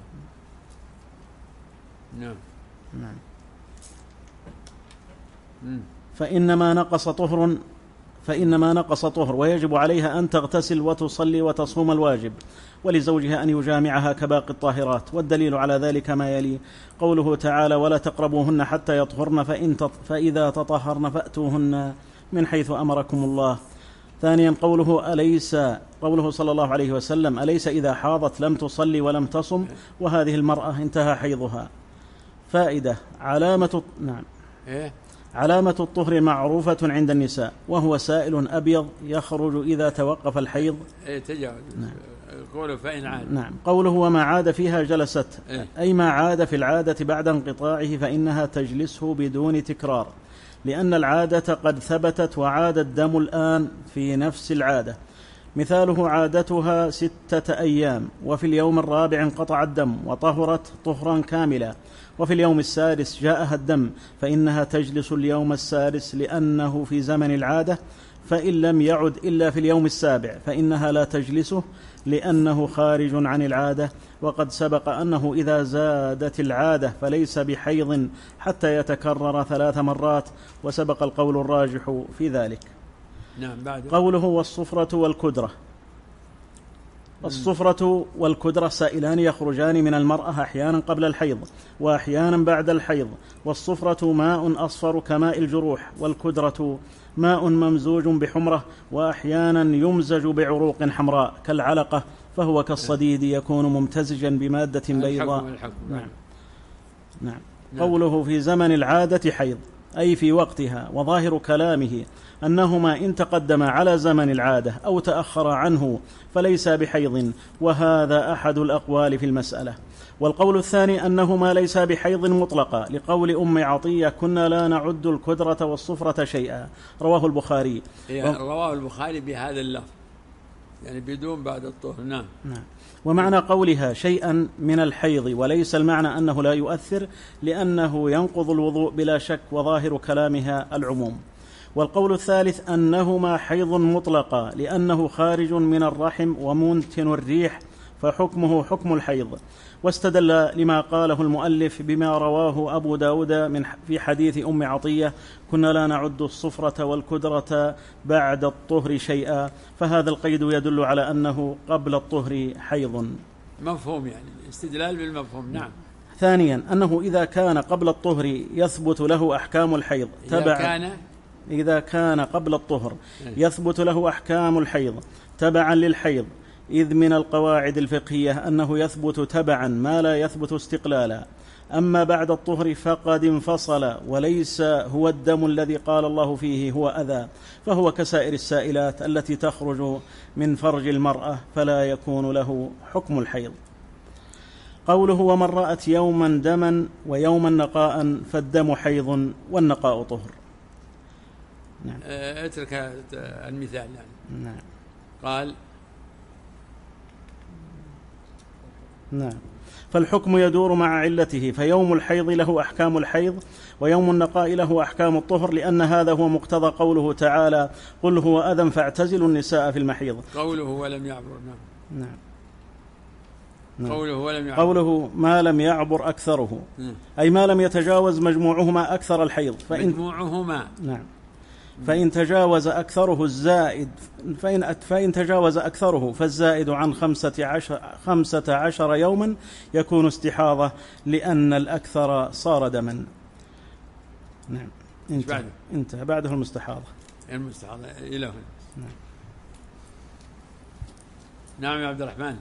نعم نعم مم. فإنما نقص طهر فإنما نقص طهر ويجب عليها أن تغتسل وتصلي وتصوم الواجب، ولزوجها أن يجامعها كباقي الطاهرات. والدليل على ذلك ما يلي قوله تعالى ولا تقربوهن حتى يطهرن فإن تط... فإذا تطهرن فأتوهن من حيث أمركم الله. ثانيا قوله أليس قوله صلى الله عليه وسلم أليس إذا حاضت لم تصلي ولم تصم وهذه المرأة انتهى حيضها. فائدة علامة نعم إيه؟ علامة الطهر معروفة عند النساء، وهو سائل أبيض يخرج إذا توقف الحيض. إيه تجاوز. نعم. قوله فإن عاد. نعم. قوله وما عاد فيها جلست، إيه؟ أي ما عاد في العادة بعد انقطاعه فإنها تجلسه بدون تكرار، لأن العادة قد ثبتت وعاد الدم الآن في نفس العادة. مثاله عادتها ستة أيام وفي اليوم الرابع انقطع الدم وطهرت طهرا كاملا، وفي اليوم السادس جاءها الدم فإنها تجلس اليوم السادس لأنه في زمن العادة، فإن لم يعد إلا في اليوم السابع فإنها لا تجلسه لأنه خارج عن العادة. وقد سبق أنه إذا زادت العادة فليس بحيض حتى يتكرر ثلاث مرات، وسبق القول الراجح في ذلك. نعم. بعد قوله والصفرة والكدرة. الصفرة والكدرة سائلان يخرجان من المرأة أحيانا قبل الحيض وأحيانا بعد الحيض. والصفرة ماء أصفر كماء الجروح، والكدرة ماء ممزوج بحمرة وأحيانا يمزج بعروق حمراء كالعلقة، فهو كالصديد يكون ممتزجا بمادة بيضاء. الحكم الحكم. نعم. نعم. قوله في زمن العادة حيض أي في وقتها، وظاهر كلامه أنهما إن تقدم على زمن العادة أو تأخر عنه فليس بحيض، وهذا أحد الأقوال في المسألة. والقول الثاني أنهما ليس بحيض مطلقا، لقول أم عطية كنا لا نعد الكدرة والصفرة شيئا، رواه البخاري. رواه البخاري بهذا اللفظ، يعني بدون بعد الطهر. نعم. نعم. ومعنى قولها شيئا من الحيض وليس المعنى أنه لا يؤثر، لأنه ينقض الوضوء بلا شك، وظاهر كلامها العموم. والقول الثالث أنهما حيض مطلقا لأنه خارج من الرحم ومنتن الريح، فحكمه حكم الحيض. واستدل لما قاله المؤلف بما رواه أبو داود من في حديث أم عطية: كنا لا نعد الصفرة والكدرة بعد الطهر شيئا، فهذا القيد يدل على أنه قبل الطهر حيض. مفهوم، يعني استدلال بالمفهوم. نعم. ثانيا أنه إذا كان قبل الطهر يثبت له أحكام الحيض إذا تبع كان إذا كان قبل الطهر يثبت له أحكام الحيض تبعا للحيض، إذ من القواعد الفقهية أنه يثبت تبعا ما لا يثبت استقلالا. أما بعد الطهر فقد انفصل، وليس هو الدم الذي قال الله فيه هو أذى، فهو كسائر السائلات التي تخرج من فرج المرأة، فلا يكون له حكم الحيض. قوله: ومن رأت يوما دما ويوما نقاء فالدم حيض والنقاء طهر. نعم. اترك المثال. يعني. نعم. قال: نعم. فالحكم يدور مع علته، فيوم الحيض له أحكام الحيض، ويوم النقاء له أحكام الطهر، لأن هذا هو مقتضى قوله تعالى: قل هو أذى فاعتزلوا النساء في المحيض. قوله ولم يعبر. نعم. نعم. نعم. قوله ولم يعبر. قوله ما لم يعبر أكثره، نعم. أي ما لم يتجاوز مجموعهما أكثر الحيض. فإن مجموعهما. نعم. فإن تجاوز أكثره الزائد فإن, فإن تجاوز أكثره فالزائد عن خمسة عشر, خمسة عشر يوما يكون استحاضة، لأن الأكثر صار دما. نعم. انتهى بعده. انتهى بعده المستحاضة. المستحاضة إلى هنا. نعم. نعم يا عبد الرحمن.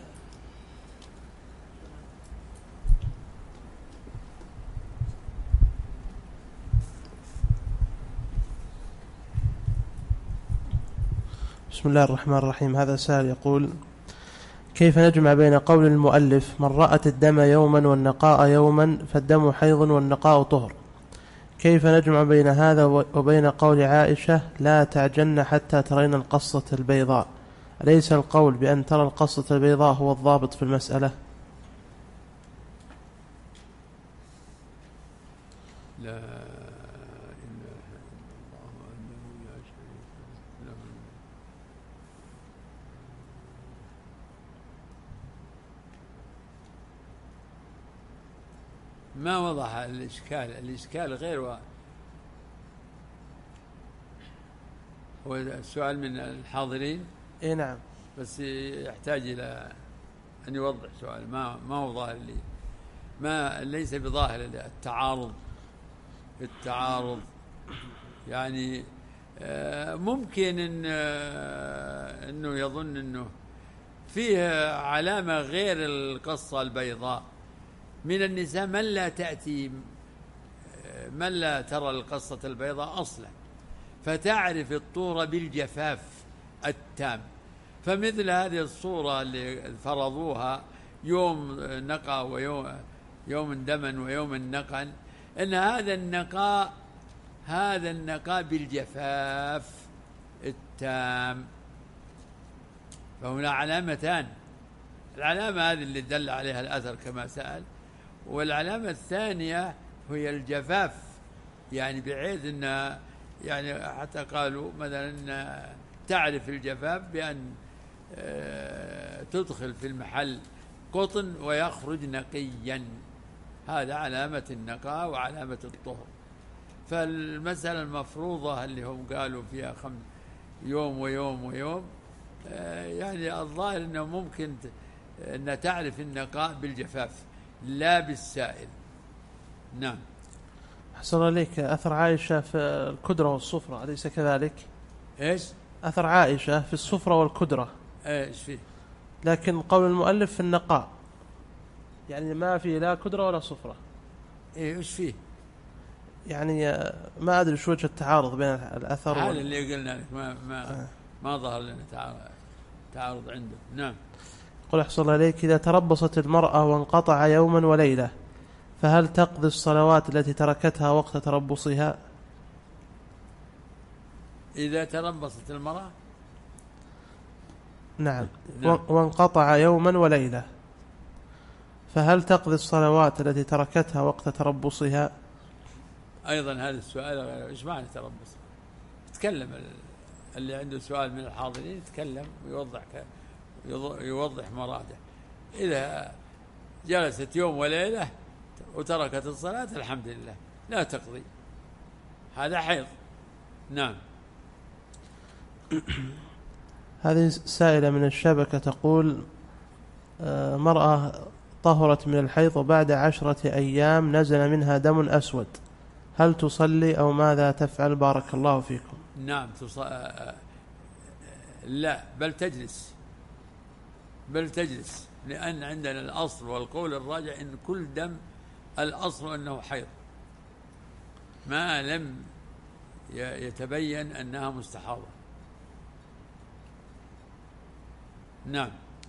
بسم الله الرحمن الرحيم. هذا سائل يقول: كيف نجمع بين قول المؤلف من رأت الدم يوما والنقاء يوما فالدم حيض والنقاء طهر؟ كيف نجمع بين هذا وبين قول عائشة لا تعجلن حتى ترين القصة البيضاء؟ أليس القول بأن ترى القصة البيضاء هو الضابط في المسألة؟ لا ما وضح الإشكال. الإشكال غير و... هو السؤال من الحاضرين. إيه نعم. بس يحتاج إلى أن يوضح سؤال. ما ما هو ظاهر لي، ما ليس بظاهر التعارض. التعارض يعني ممكن إن إنه يظن إنه فيه علامة غير القصة البيضاء من النساء من لا تأتي من لا ترى القصة البيضاء أصلا، فتعرف الطور بالجفاف التام. فمثل هذه الصورة اللي فرضوها يوم نقى ويوم يوم دما ويوم النقى، إن هذا النقاء هذا النقاء بالجفاف التام. فهنا علامتان: العلامة هذه اللي دل عليها الأثر كما سأل، والعلامة الثانية هي الجفاف، يعني بحيث أن يعني حتى قالوا مثلا تعرف الجفاف بأن تدخل في المحل قطن ويخرج نقيا، هذا علامة النقاء وعلامة الطهر. فالمسألة المفروضة اللي هم قالوا فيها خم يوم ويوم ويوم، يعني الظاهر أنه ممكن أن تعرف النقاء بالجفاف لا بالسائل. نعم. أحسن عليك. أثر عائشة في الكدرة والصفرة أليس كذلك؟ إيش؟ أثر عائشة في الصفرة والكدرة. إيش فيه؟ لكن قول المؤلف في النقاء، يعني ما في لا كدرة ولا صفرة. إيه إيش فيه؟ يعني ما أدري شو وجه التعارض بين الأثر هذا وال... اللي قلنا لك ما ما آه. ما ظهر لنا تعارض عنده. نعم. قل أحسن عليك. إذا تربصت المرأة وانقطع يوما وليلة فهل تقضي الصلوات التي تركتها وقت تربصها؟ إذا تربصت المرأة نعم, نعم. وانقطع يوما وليلة فهل تقضي الصلوات التي تركتها وقت تربصها؟ أيضا هذا السؤال غير. إيش معنى تربص؟ يتكلم اللي عنده سؤال من الحاضرين يتكلم ويوضح يوضح مراده. إذا جلست يوم وليلة وتركت الصلاة الحمد لله لا تقضي، هذا حيض. نعم. هذه سائلة من الشبكة تقول مرأة طهرت من الحيض وبعد عشرة أيام نزل منها دم أسود، هل تصلي أو ماذا تفعل؟ بارك الله فيكم. نعم تص... لا بل تجلس بل تجلس لأن عندنا الأصل والقول الراجع إن كل دم الأصل أنه حيض ما لم يتبين أنها مستحاضة. نعم.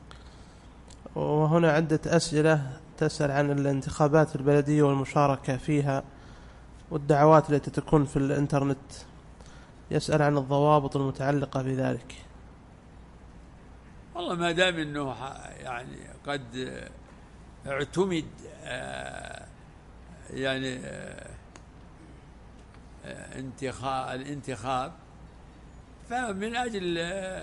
وهنا عدة أسئلة تسأل عن الانتخابات البلدية والمشاركة فيها والدعوات التي تكون في الإنترنت، يسأل عن الضوابط المتعلقة بذلك. والله ما دام أنه يعني قد اعتمد يعني انتخاب الانتخاب فمن أجل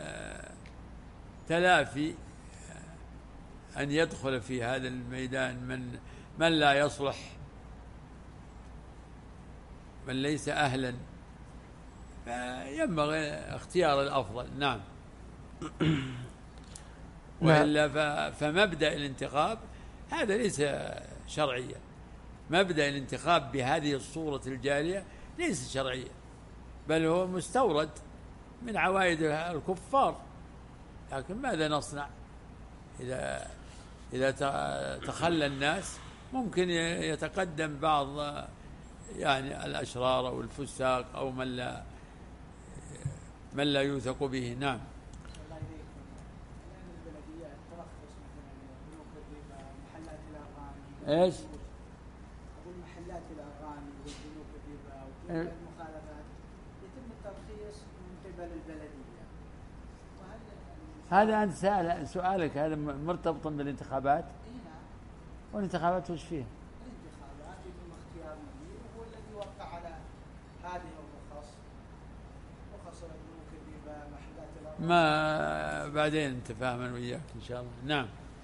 تلافي أن يدخل في هذا الميدان من من لا يصلح، من ليس أهلا، فينبغي اختيار الأفضل. نعم. وإلا فمبدأ الانتخاب هذا ليس شرعيا، مبدأ الانتخاب بهذه الصورة الجارية ليس شرعيا، بل هو مستورد من عوائد الكفار. لكن ماذا نصنع إذا إذا تخلى الناس؟ ممكن يتقدم بعض يعني الأشرار أو الفساق أو من لا من لا يوثق به. نعم. ايش؟ اقول محلات الاغاني والبنوك الربا وتلك المخالفات يتم الترخيص من قبل البلديه. هذا انت سأل سؤالك هذا مرتبط بالانتخابات؟ اي نعم. والانتخابات وش فيها؟ الانتخابات يتم اختيار مدير وهو الذي يوقع على هذه الرخص، رخص البنوك الربا محلات الاغاني. ما بعدين نتفاهم وياك ان شاء الله. نعم.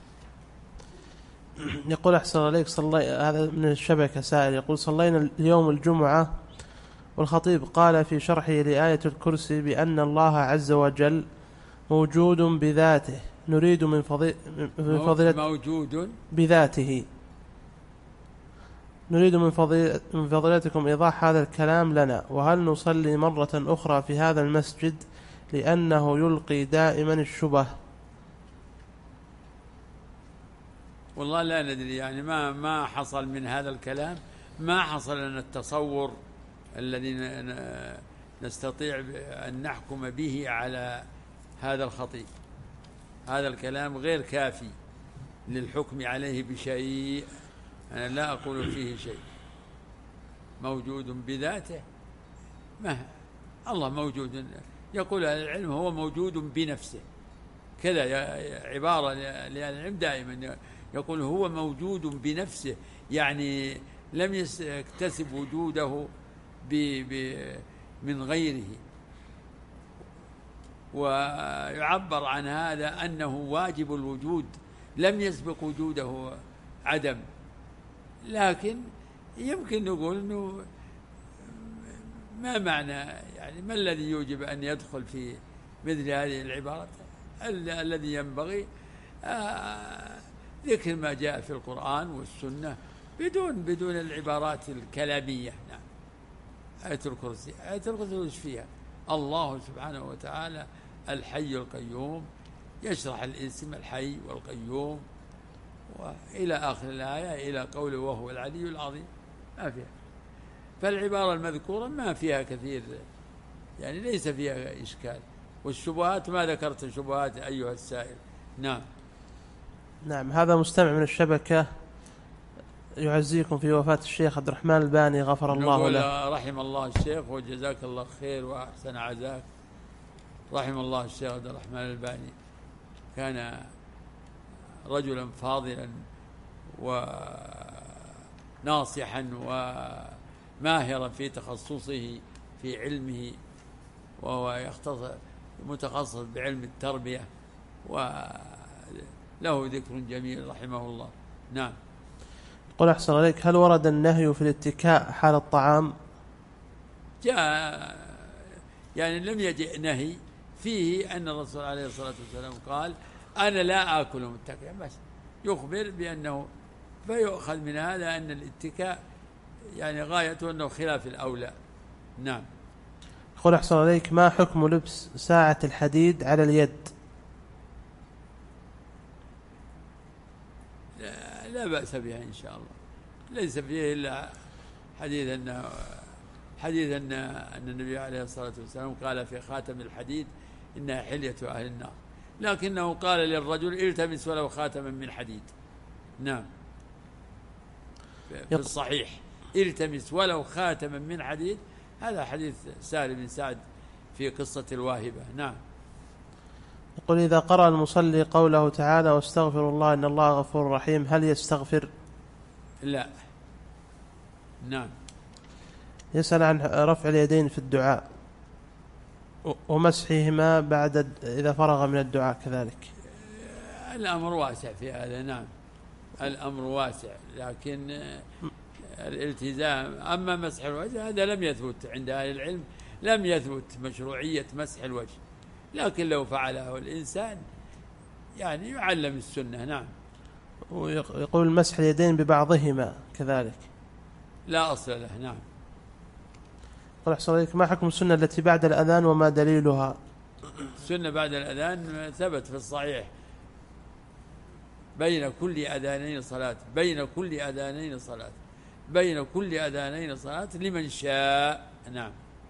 يقول أحسن عليك، صلي هذا من الشبكة سائل يقول صلينا اليوم الجمعة والخطيب قال في شرحه لآية الكرسي بأن الله عز وجل موجود بذاته، نريد من فضيلة موجود بذاته نريد من فضيلتكم إيضاح هذا الكلام لنا، وهل نصلي مرة أخرى في هذا المسجد لأنه يلقي دائما الشبه؟ والله لا ندري، يعني ما ما حصل من هذا الكلام، ما حصل لنا التصور الذي نستطيع أن نحكم به على هذا الخطيب. هذا الكلام غير كافي للحكم عليه بشيء، أنا لا أقول فيه شيء. موجود بذاته، ما الله موجود، يقول أهل العلم هو موجود بنفسه، كذا عبارة لأهل العلم دائما يقول هو موجود بنفسه، يعني لم يكتسب وجوده ب ب من غيره. ويعبر عن هذا أنه واجب الوجود، لم يسبق وجوده عدم. لكن يمكن نقول أنه ما معنى، يعني ما الذي يوجب أن يدخل في مثل هذه العبارات؟ الذي ينبغي آه ذكر ما جاء في القرآن والسنة بدون بدون العبارات الكلامية. نعم. آية الكرسي، آية الكرسي وش فيها؟ الله سبحانه وتعالى الحي القيوم، يشرح الاسم الحي والقيوم وإلى آخر الآية إلى قوله وهو العلي العظيم، ما فيها. فالعبارة المذكورة ما فيها كثير، يعني ليس فيها إشكال. والشبهات ما ذكرت شبهات أيها السائل. نعم. نعم. هذا مستمع من الشبكة يعزيكم في وفاة الشيخ عبد الرحمن الباني غفر الله له. رحم الله الشيخ وجزاك الله خير وأحسن عزاك. رحم الله الشيخ عبد الرحمن الباني، كان رجلا فاضلا وناصحا وماهرا في تخصصه في علمه، وهو يختص متخصص بعلم التربية له ذكر جميل رحمه الله. نعم. قل أحسن عليك، هل ورد النهي في الاتكاء حال الطعام؟ جاء يعني لم يجئ نهي فيه أن الرسول عليه الصلاة والسلام قال أنا لا آكل متكئا، بس يخبر بأنه، فيؤخذ من هذا أن الاتكاء يعني غايته أنه خلاف الأولى. نعم. قل أحسن عليك، ما حكم لبس ساعة الحديد على اليد؟ لا, لا بأس بها إن شاء الله، ليس فيه إلا حديث أن حديث أن أن النبي عليه الصلاة والسلام قال في خاتم الحديد إنها حلية أهل النار، لكنه قال للرجل التمس ولو خاتما من حديد. نعم. في الصحيح التمس ولو خاتما من حديد، هذا حديث سهل بن سعد في قصة الواهبة. نعم. يقول إذا قرأ المصلي قوله تعالى واستغفر الله إن الله غفور رحيم، هل يستغفر؟ لا. نعم. يسأل عن رفع اليدين في الدعاء ومسحهما بعد إذا فرغ من الدعاء كذلك. الأمر واسع في هذا. نعم، الأمر واسع، لكن الالتزام. أما مسح الوجه هذا لم يثبت عند أهل العلم، لم يثبت مشروعية مسح الوجه، لكن لو فعله الإنسان يعني يعلم السنة. نعم. ويقول مسح اليدين ببعضهما كذلك لا أصل له. نعم. قل أحسن عليك، ما حكم السنة التي بعد الأذان وما دليلها؟ السنة بعد الأذان ثبت في الصحيح بين كل أذانين صلاة، بين كل أذانين صلاة، بين كل أذانين صلاة لمن شاء. نعم.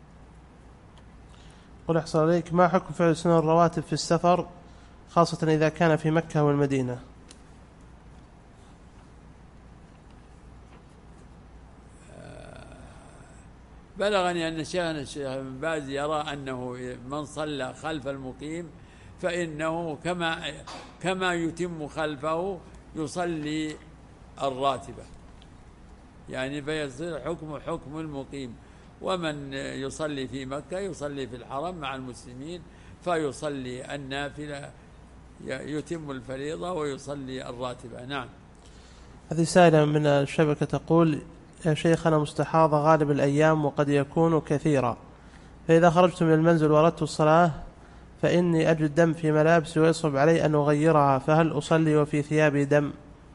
قل أحسن عليك، ما حكم فعل سنن الرواتب في السفر خاصة إذا كان في مكة والمدينة؟ بلغني أن شيخنا الشيخ ابن باز يرى أنه من صلى خلف المقيم فإنه كما كما يتم خلفه يصلي الراتبة، يعني فيصير حكم حكم المقيم، ومن يصلي في مكة يصلي في الحرم مع المسلمين فيصلي النافلة، يتم الفريضة ويصلي الراتبة. نعم. هذه سائلة من الشبكة تقول يا شيخنا مستحاضة غالب الأيام وقد يكون كثيرا، فإذا خرجت من المنزل وأردت الصلاة فإني أجد دم في ملابسي ويصعب علي أن أغيرها، فهل أصلي وفي ثيابي دم؟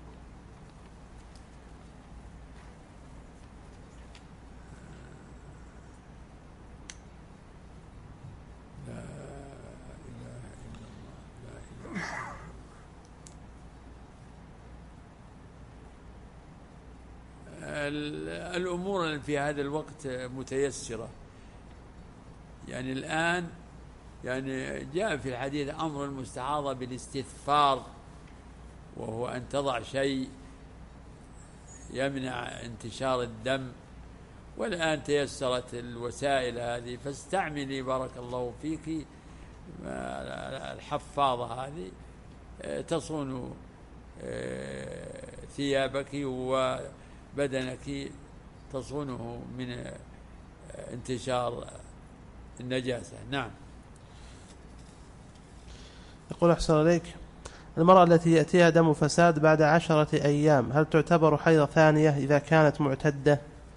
الأمور في هذا الوقت متيسرة، يعني الآن يعني جاء في الحديث أمر المستحاضة بالاستثفار، وهو أن تضع شيء يمنع انتشار الدم، والآن تيسرت الوسائل هذه، فاستعملي بارك الله فيك الحفاظة هذه تصون ثيابك وبدنك، تصونه من انتشار النجاسة. نعم. يقول أحسن عليك، المرأة التي يأتيها دم فساد بعد عشرة أيام هل تعتبر حيض ثانية إذا كانت معتدة؟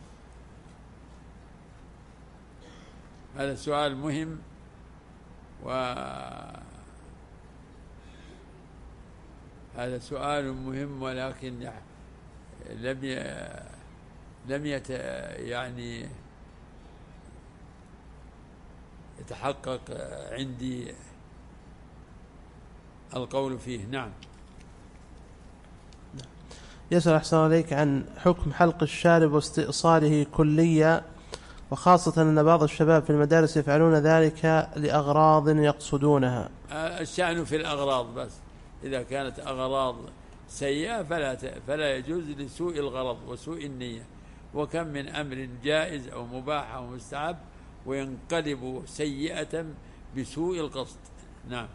هذا سؤال مهم، وهذا سؤال مهم ولكن لم ي... لم يت... يعني يتحقق عندي القول فيه. نعم. يسأل أحسن عليك عن حكم حلق الشارب واستئصاله كليا، وخاصة أن بعض الشباب في المدارس يفعلون ذلك لأغراض يقصدونها. الشأن في الأغراض، بس إذا كانت أغراض سيئة فلا فلا يجوز لسوء الغرض وسوء النية، وكم من أمر جائز أو مباح أو مستحب وينقلب سيئة بسوء القصد. نعم.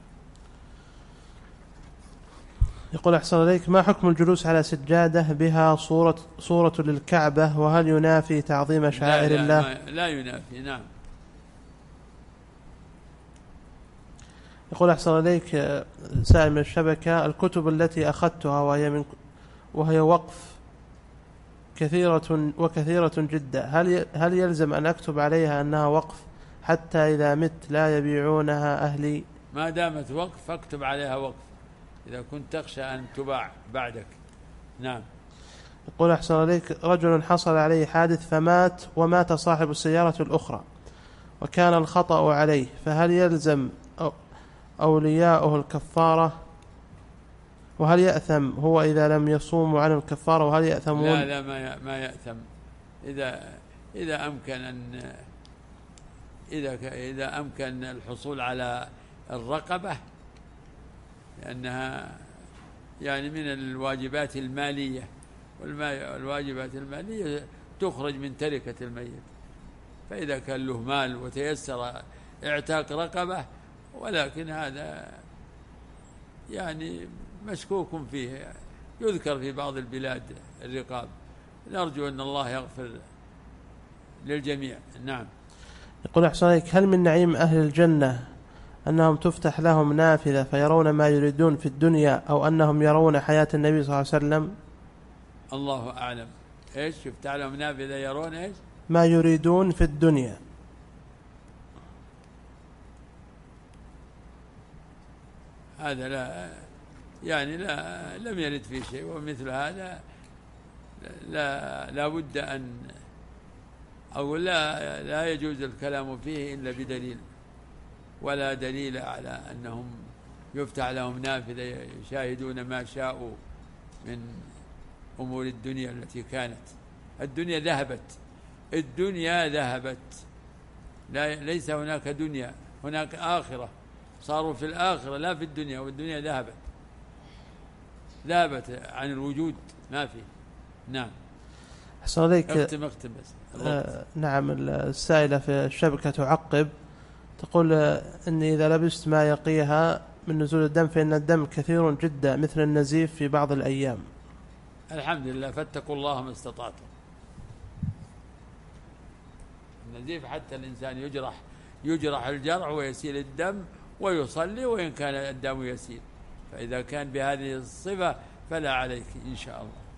يقول أحسن عليك، ما حكم الجلوس على سجادة بها صورة, صورة للكعبة، وهل ينافي تعظيم شعائر الله؟ لا, لا ينافي. نعم. يقول أحسن إليك سائل من الشبكة: الكتب التي أخذتها وهي من وهي وقف كثيرة وكثيرة جدا، هل هل يلزم أن أكتب عليها أنها وقف حتى إذا مت لا يبيعونها أهلي؟ ما دامت وقف فاكتب عليها وقف إذا كنت تخشى أن تباع بعدك. نعم. يقول أحسن عليك: رجل حصل عليه حادث فمات ومات صاحب السيارة الأخرى وكان الخطأ عليه، فهل يلزم أولياؤه الكفارة؟ وهل يأثم هو إذا لم يصوموا عن الكفارة؟ وهل يأثمون؟ لا لا ما ما يأثم إذا إذا أمكن أن إذا إذا أمكن الحصول على الرقبة، لأنها يعني من الواجبات المالية، والواجبات المالية تخرج من تركة الميت، فإذا كان له مال وتيسر اعتاق رقبة، ولكن هذا يعني مشكوك فيه، يذكر في بعض البلاد الرقاب، نرجو أن الله يغفر للجميع. نعم. يقول أحسن عليك: هل من نعيم أهل الجنة أنهم تفتح لهم نافذة فيرون ما يريدون في الدنيا، أو أنهم يرون حياة النبي صلى الله عليه وسلم؟ الله أعلم. إيش يفتح لهم نافذة يرون إيش؟ ما يريدون في الدنيا. هذا لا يعني لا لم يرد فيه شيء، ومثل هذا لا لا بد أن أو لا لا يجوز الكلام فيه إلا بدليل، ولا دليل على أنهم يفتح لهم نافذة يشاهدون ما شاءوا من أمور الدنيا التي كانت. الدنيا ذهبت، الدنيا ذهبت، لا ليس هناك دنيا، هناك آخرة، صاروا في الآخرة لا في الدنيا، والدنيا ذهبت ذهبت عن الوجود، ما في. نعم. أحسن عليك. اختم اختم بس. آه نعم. السائلة في الشبكة تعقب تقول: آه إني إذا لبست ما يقيها من نزول الدم فإن الدم كثير جدا مثل النزيف في بعض الأيام. الحمد لله، فاتقوا الله ما استطعتم. النزيف حتى الإنسان يجرح يجرح الجرح ويسيل الدم ويصلي وإن كان الدم يسيل، فإذا كان بهذه الصفة فلا عليك إن شاء الله.